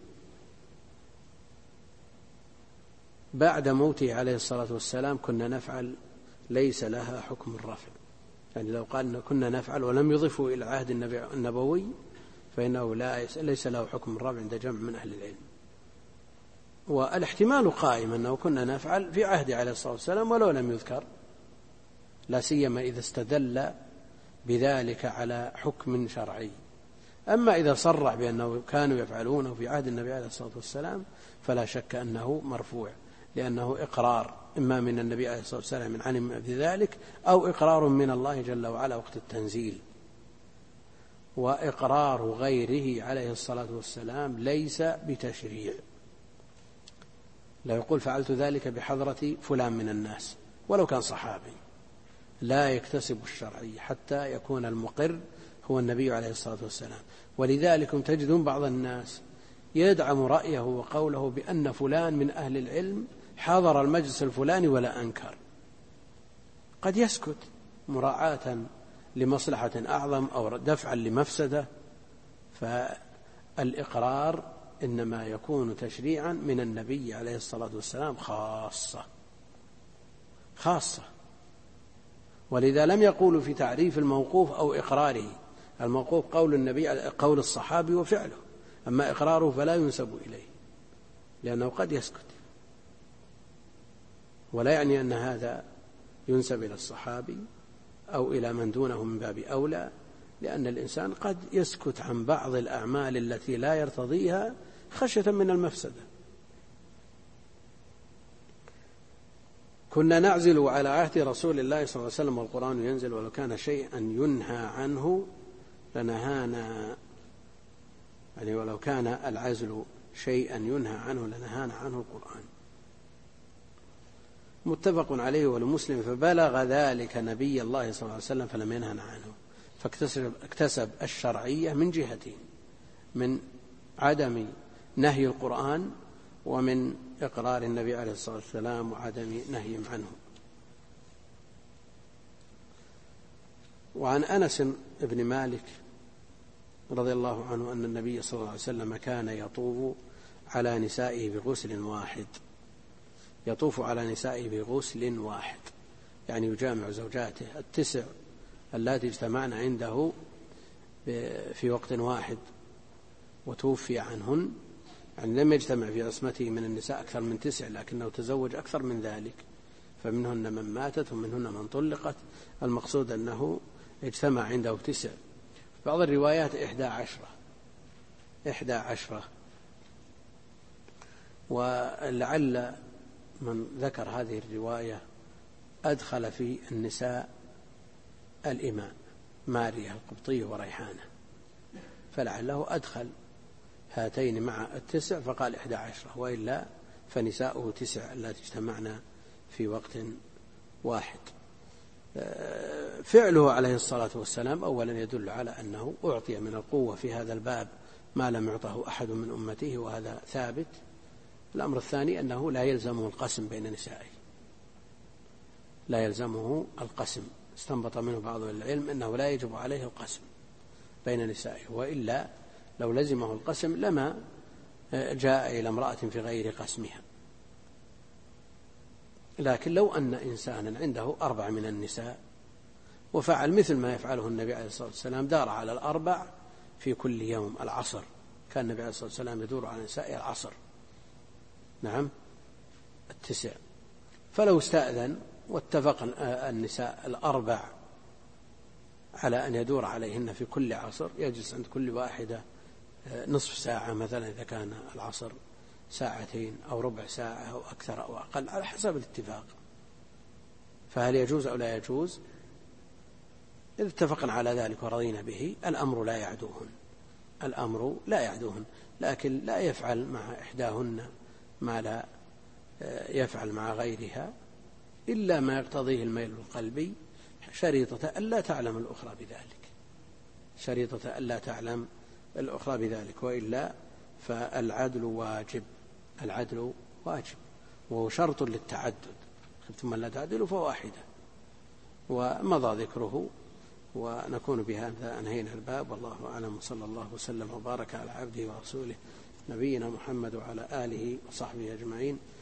Speaker 1: بعد موته عليه الصلاة والسلام كنا نفعل ليس لها حكم الرفع. يعني لو قال كنا نفعل ولم يضفوا إلى عهد النبوي فإنه ليس له حكم الرفع عند جمع من أهل العلم. والاحتمال قائم أنه كنا نفعل في عهد عليه الصلاة والسلام ولو لم يذكر، لا سيما إذا استدل بذلك على حكم شرعي. أما إذا صرح بأنه كانوا يفعلونه في عهد النبي عليه الصلاة والسلام فلا شك أنه مرفوع، لأنه إقرار إما من النبي عليه الصلاة والسلام من علم بذلك، أو إقرار من الله جل وعلا وقت التنزيل. وإقرار غيره عليه الصلاة والسلام ليس بتشريع. لا يقول فعلت ذلك بحضرة فلان من الناس ولو كان صحابي، لا يكتسب الشرعي حتى يكون المقر هو النبي عليه الصلاة والسلام. ولذلك تجدون بعض الناس يدعم رأيه وقوله بأن فلان من أهل العلم حضر المجلس الفلاني ولا أنكر، قد يسكت مراعاة لمصلحة أعظم أو دفعا لمفسدة. فالإقرار إنما يكون تشريعا من النبي عليه الصلاة والسلام خاصة. ولذا لم يقولوا في تعريف الموقوف أو إقراره. الموقوف قول النبي، قول الصحابي وفعله، أما إقراره فلا ينسب إليه لأنه قد يسكت. ولا يعني أن هذا ينسب إلى الصحابي أو إلى من دونه من باب أولى، لأن الإنسان قد يسكت عن بعض الأعمال التي لا يرتضيها خشية من المفسدة. كنا نعزل على عهد رسول الله صلى الله عليه وسلم والقرآن ينزل ولو كان شيئا ينهى عنه لنهانا. يعني ولو كان العزل شيئا ينهى عنه لنهانا عنه القرآن. متفق عليه ولمسلم فبلغ ذلك نبي الله صلى الله عليه وسلم فلم ينهنا عنه. فاكتسب الشرعية من جهتين: من عدم نهي القرآن ومن إقرار النبي عليه الصلاة والسلام وعدم نهيهم عنه. وعن أنس بن مالك رضي الله عنه أن النبي صلى الله عليه وسلم كان يطوف على نسائه بغسل واحد، يطوف على نسائه بغسل واحد، يعني يجامع زوجاته 9 اللاتي اجتمعن عنده في وقت واحد وتوفي عنهن. يعني لم يجتمع في عصمته من النساء أكثر من 9، لكنه تزوج أكثر من ذلك، فمنهن من ماتت ومنهن من طلقت. المقصود أنه اجتمع عنده 9، بعض الروايات 11. ولعل من ذكر هذه الرواية أدخل في النساء الإماء ماريا القبطية وريحانة، فلعله أدخل هاتين مع 9 فقال 11، وإلا فنساؤه 9 التي اجتمعنا في وقت واحد. فعله عليه الصلاة والسلام أولا يدل على أنه أعطي من القوة في هذا الباب ما لم يعطه أحد من أمته، وهذا ثابت. الأمر الثاني أنه لا يلزمه القسم بين نسائه، لا يلزمه القسم. استنبط منه بعض العلم أنه لا يجب عليه القسم بين نسائه، وإلا لو لزمه القسم لما جاء إلى امرأة في غير قسمها. لكن لو أن إنسانا عنده 4 من النساء وفعل مثل ما يفعله النبي عليه الصلاة والسلام، دار على 4 في كل يوم العصر، كان النبي عليه الصلاة والسلام يدور على نساء العصر، نعم 9. فلو استأذن واتفق النساء 4 على أن يدور عليهن في كل عصر، يجلس عند كل واحدة نصف ساعة مثلا إذا كان العصر 2 ساعة أو ربع ساعة أو أكثر أو أقل على حسب الاتفاق. فهل يجوز أو لا يجوز؟ إذا اتفقنا على ذلك ورضينا به الأمر لا يعدوهن، لكن لا يفعل مع إحداهن ما لا يفعل مع غيرها إلا ما يقتضيه الميل القلبي، شريطة ألا تعلم الأخرى بذلك، وإلا فالعدل واجب وهو شرط للتعدد. خفتم ألا تعدلوا فواحدة. ومضى ذكره، ونكون بهذا أنهينا الباب، والله أعلم. صلى الله وسلم وبارك على عبده ورسوله نبينا محمد وعلى آله وصحبه أجمعين.